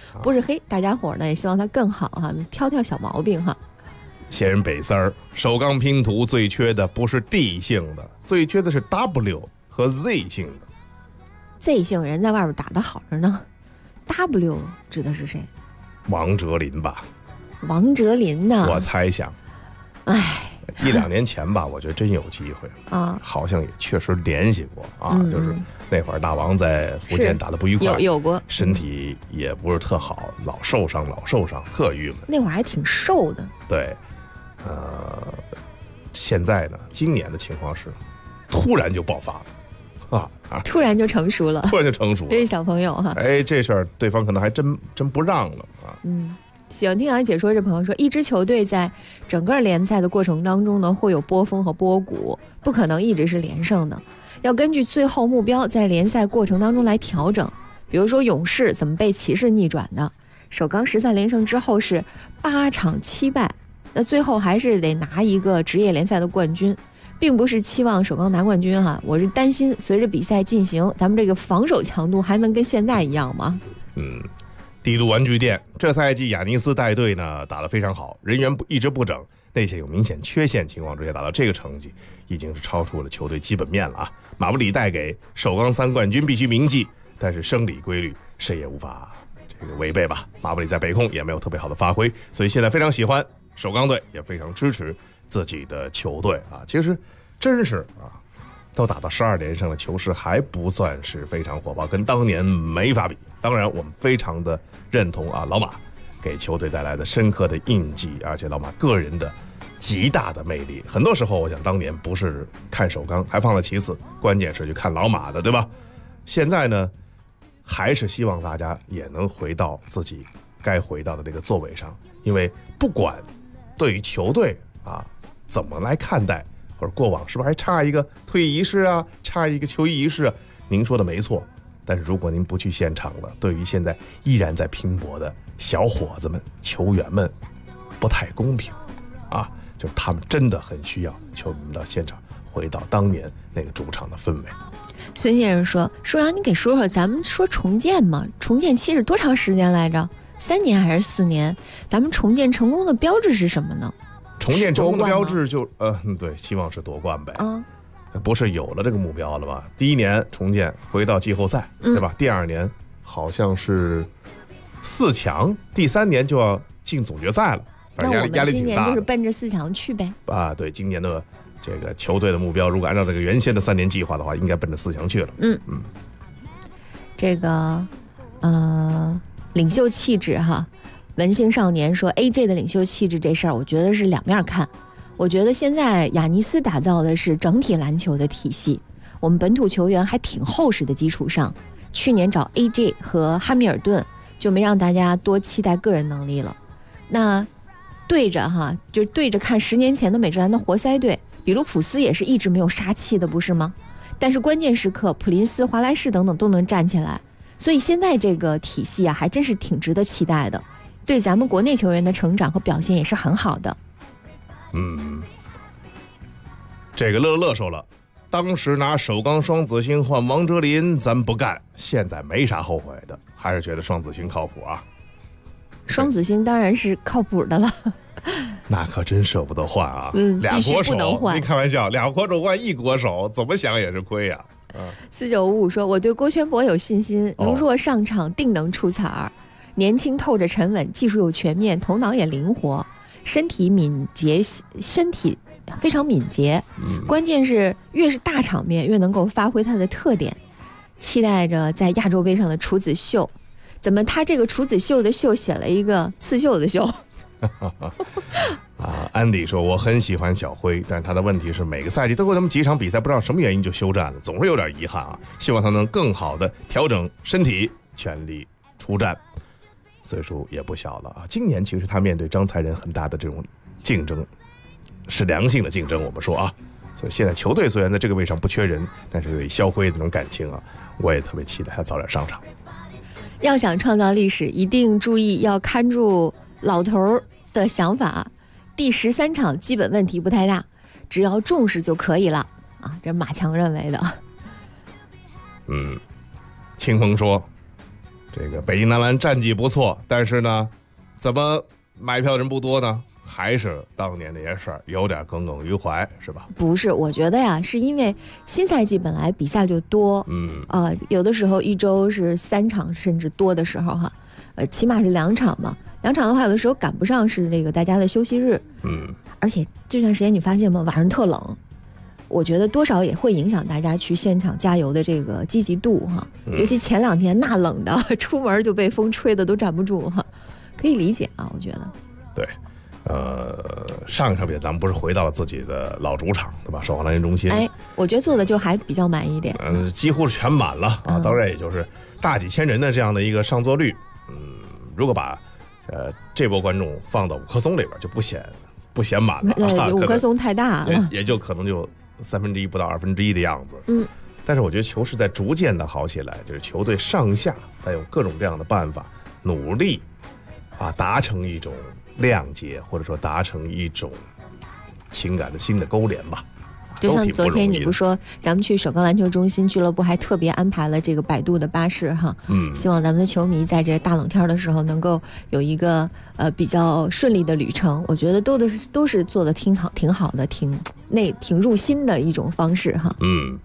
不是黑，大家伙呢也希望它更好哈，挑挑小毛病哈。 闲人北丝儿，首钢拼图最缺的不是 D 姓的，最缺的是 W 和 Z 姓的。 Z 姓人在外边打得好着呢 ，W 指的是谁？ 王哲林吧。 王哲林呢？ 我猜想，1、2年前吧，我觉得真有机会啊， 好像也确实联系过啊，就是那会儿大王在福建打得不愉快， 有过， 身体也不是特好，老受伤，特郁闷。 那会儿还挺瘦的。 对，现在呢，今年的情况是突然就爆发了突然就成熟了，这小朋友哈， 这事儿对方可能还真不让了啊。 行，听杨解说，这朋友说，一支球队在整个联赛的过程当中呢，会有波峰和波谷，不可能一直是连胜的，要根据最后目标在联赛过程当中来调整。比如说勇士怎么被骑士逆转的，首钢13连胜之后是8场7败，那最后还是得拿一个职业联赛的冠军，并不是期望首钢拿冠军哈，我是担心随着比赛进行，咱们这个防守强度还能跟现在一样吗？ 帝都玩具店这赛季亚尼斯带队呢打得非常好，人员一直不整，内线有明显缺陷情况之下，达到这个成绩已经是超出了球队基本面了啊。马布里带给首钢3冠军必须铭记，但是生理规律谁也无法这个违背吧。马布里在北控也没有特别好的发挥，所以现在非常喜欢首钢队，也非常支持自己的球队啊。其实真是都打到12连胜的球市还不算是非常火爆，跟当年没法比。当然我们非常的认同老马给球队带来的深刻的印记，而且老马个人的极大的魅力。很多时候我想当年不是看首钢还放在其次，关键是去看老马的，对吧？现在呢还是希望大家也能回到自己该回到的这个座位上，因为不管对于球队怎么来看待，或者过往是不是还差一个退役仪式差一个球衣仪式您说的没错，但是如果您不去现场了，对于现在依然在拼搏的小伙子们、球员们不太公平就是他们真的很需要球迷们到现场，回到当年那个主场的氛围。 孙先生说阳，你给说说，咱们说重建嘛，重建期是多长时间来着？3年还是4年？咱们重建成功的标志是什么呢？ 重建成功的标志就对，希望是夺冠呗。不是有了这个目标了吗？第1年重建回到季后赛，对吧？第2年好像是4强，第3年就要进总决赛了。 那我们今年就是奔着4强去呗。 对，今年的这个球队的目标，如果按照这个原先的3年计划的话，应该奔着4强去了。 这个领袖气质哈，文星少年说 AJ 的领袖气质这事儿，我觉得是两面看。我觉得现在亚尼斯打造的是整体篮球的体系，我们本土球员还挺厚实的基础上，去年找 AJ 和哈密尔顿就没让大家多期待个人能力了。那对着看10年前的美职篮的活塞队，比卢普斯也是一直没有杀气的，不是吗？但是关键时刻普林斯、华莱士等等都能站起来，所以现在这个体系还真是挺值得期待的，对咱们国内球员的成长和表现也是很好的。 这个乐说了，当时拿首钢双子星换王哲林咱不干，现在没啥后悔的，还是觉得双子星靠谱啊。 双子星当然是靠谱的了， 那可真舍不得换啊。俩国手，你开玩笑，俩国手换一国手，怎么想也是亏呀。 4955说，我对郭轩博有信心，如若上场定能出彩儿。年轻透着沉稳，技术又全面，头脑也灵活，身体非常敏捷，关键是越是大场面越能够发挥他的特点。期待着在亚洲杯上的处子秀。怎么他这个处子秀的秀写了一个刺绣的绣？ 安迪说，我很喜欢小辉，但是他的问题是每个赛季都有那么几场比赛不知道什么原因就休战了，总是有点遗憾啊。希望他能更好的调整身体，全力出战。岁数也不小了今年其实他面对张才仁很大的这种竞争，是良性的竞争，我们说所以现在球队虽然在这个位上不缺人，但是对肖辉的那种感情我也特别期待他早点上场。 要想创造历史，一定注意要看住老头的想法。第13场基本问题不太大，只要重视就可以了这是马强认为的。 清风说， 这个北京男篮战绩不错，但是呢，怎么买票人不多呢？还是当年那些事儿有点耿耿于怀，是吧？ 不是，我觉得呀，是因为新赛季本来比赛就多，有的时候一周是3场甚至多的时候哈，起码是2场嘛。2场的话，有的时候赶不上是这个大家的休息日，而且这段时间你发现吗？晚上特冷，我觉得多少也会影响大家去现场加油的这个积极度哈。尤其前2天那冷的，出门就被风吹的都站不住哈，可以理解啊，我觉得。 对。上一场比赛咱们不是回到了自己的老主场，对吧？首航篮球中心。 我觉得做的就还比较满意一点。 几乎是全满了啊，当然也就是大几千人的这样的一个上座率。如果把这波观众放到五棵松里边，就不显满了。 五棵松太大了， 也就可能就1/3不到1/2的样子。但是我觉得球是在逐渐的好起来，就是球队上下在用各种各样的办法努力达成一种谅解，或者说达成一种情感的新的勾连吧。 就像昨天你不说咱们去首钢篮球中心俱乐部还特别安排了这个摆渡的巴士哈，希望咱们的球迷在这大冷天的时候能够有一个比较顺利的旅程。我觉得都是做的挺好的，挺入心的一种方式哈。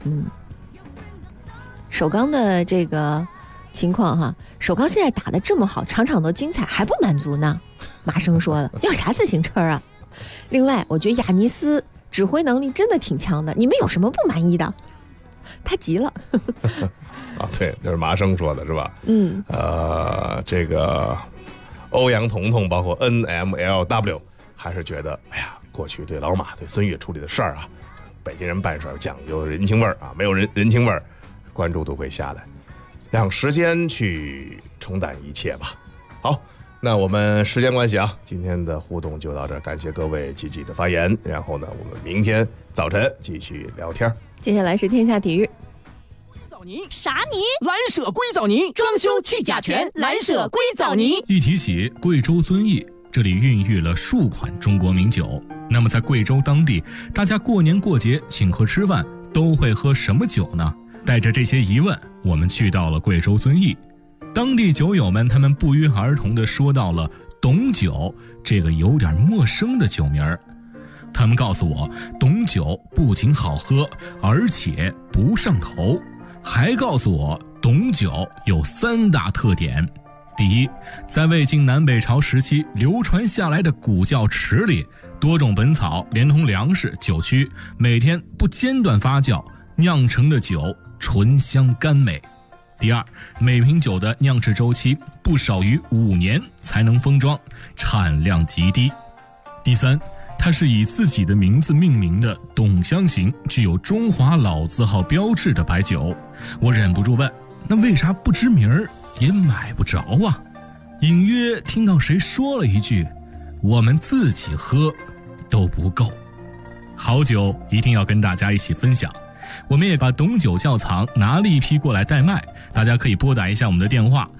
首钢的这个情况哈，首钢现在打得这么好，场场都精彩，还不满足呢？马生说的，要啥自行车啊？另外，我觉得亚尼斯指挥能力真的挺强的，你们有什么不满意的？他急了。 对，这是马生说的是吧？这个欧阳彤彤包括 NMLW 还是觉得，哎呀，过去对老马对孙悦处理的事儿啊，北京人办事讲究人情味儿啊，没有人情味儿，关注度会下来，让时间去冲淡一切吧。好。那我们时间关系啊，今天的互动就到这儿，感谢各位积极的发言。然后呢，我们明天早晨继续聊天。 接下来是天下体育。 枣泥啥泥？蓝舍硅藻泥，装修去甲醛，蓝舍硅藻泥。 一提起贵州遵义，这里孕育了数款中国名酒。那么在贵州当地，大家过年过节请客吃饭都会喝什么酒呢？带着这些疑问，我们去到了贵州遵义。当地酒友们，他们不约而同地说到了董酒这个有点陌生的酒名儿。他们告诉我，董酒不仅好喝，而且不上头，还告诉我董酒有3大特点。第一，在魏晋南北朝时期流传下来的古窖池里，多种本草连同粮食、酒曲，每天不间断发酵，酿成的酒醇香甘美。第二，每瓶酒的酿制周期不少于5年才能封装，产量极低。第三，它是以自己的名字命名的董香型，具有中华老字号标志的白酒。我忍不住问，那为啥不知名儿也买不着啊？隐约听到谁说了一句，我们自己喝都不够。好酒一定要跟大家一起分享。我们也把董酒窖藏拿了一批过来代卖，大家可以拨打一下我们的电话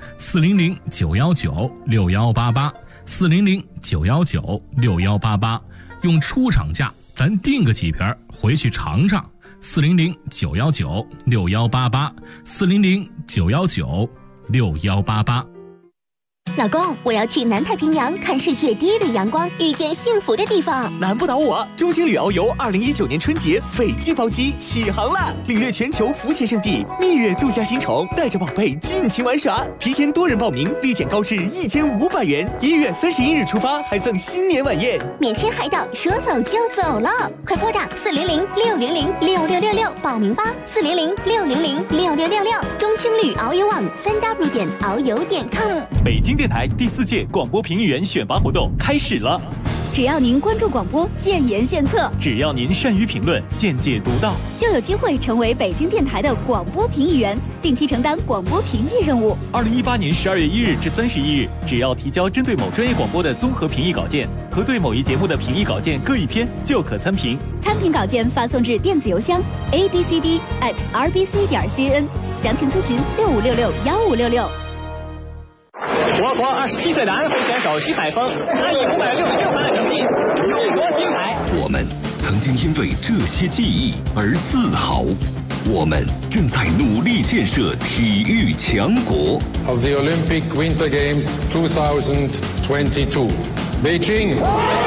400-919-6188，400-919-6188，用出厂价咱订个几瓶回去尝尝。400-919-6188，400-919-6188。 老公，我要去南太平洋看世界第一的阳光，遇见幸福的地方。 难不倒我！中青旅遨游2019年春节斐济包机起航啦！领略全球浮潜圣地，蜜月度假新城，带着宝贝尽情玩耍。提前多人报名，立减高至1500元。1月31日出发，还赠新年晚宴， 免签海岛，说走就走了！快拨打400-600-6666报名吧！400-600-6666，中青旅遨游网3w.遨游.com。 北京电台第4届广播评议员选拔活动开始了。 只要您关注广播，建言献策； 只要您善于评论，见解独到， 就有机会成为北京电台的广播评议员，定期承担广播评议任务。 2018年12月1日至31日，只要提交针对某专业广播的综合评议稿件和对某一节目的评议稿件各1篇，就可参评。 参评稿件发送至电子邮箱 abcd@rbc.cn， 详情咨询65661566。 我国27岁男会选手徐海峰，他以566分的成绩勇夺金牌。 我们曾经因为这些记忆而自豪， 我们正在努力建设体育强国。 Of the Olympic Winter Games 2022, Beijing.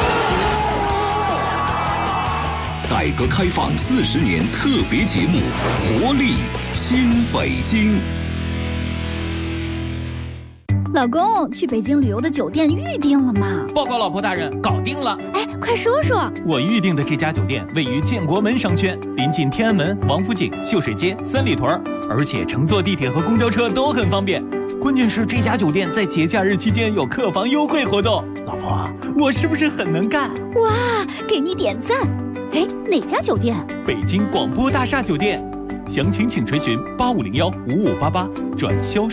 改革开放40年特别节目《活力新北京》。 老公，去北京旅游的酒店预定了吗？ 报告老婆大人，搞定了。 哎，快说说。 我预定的这家酒店位于建国门商圈，临近天安门、王府井、秀水街、三里屯，而且乘坐地铁和公交车都很方便。关键是这家酒店在节假日期间有客房优惠活动。老婆，我是不是很能干？ 哇，给你点赞。哎，哪家酒店？ 北京广播大厦酒店。详情请垂询85015588转销。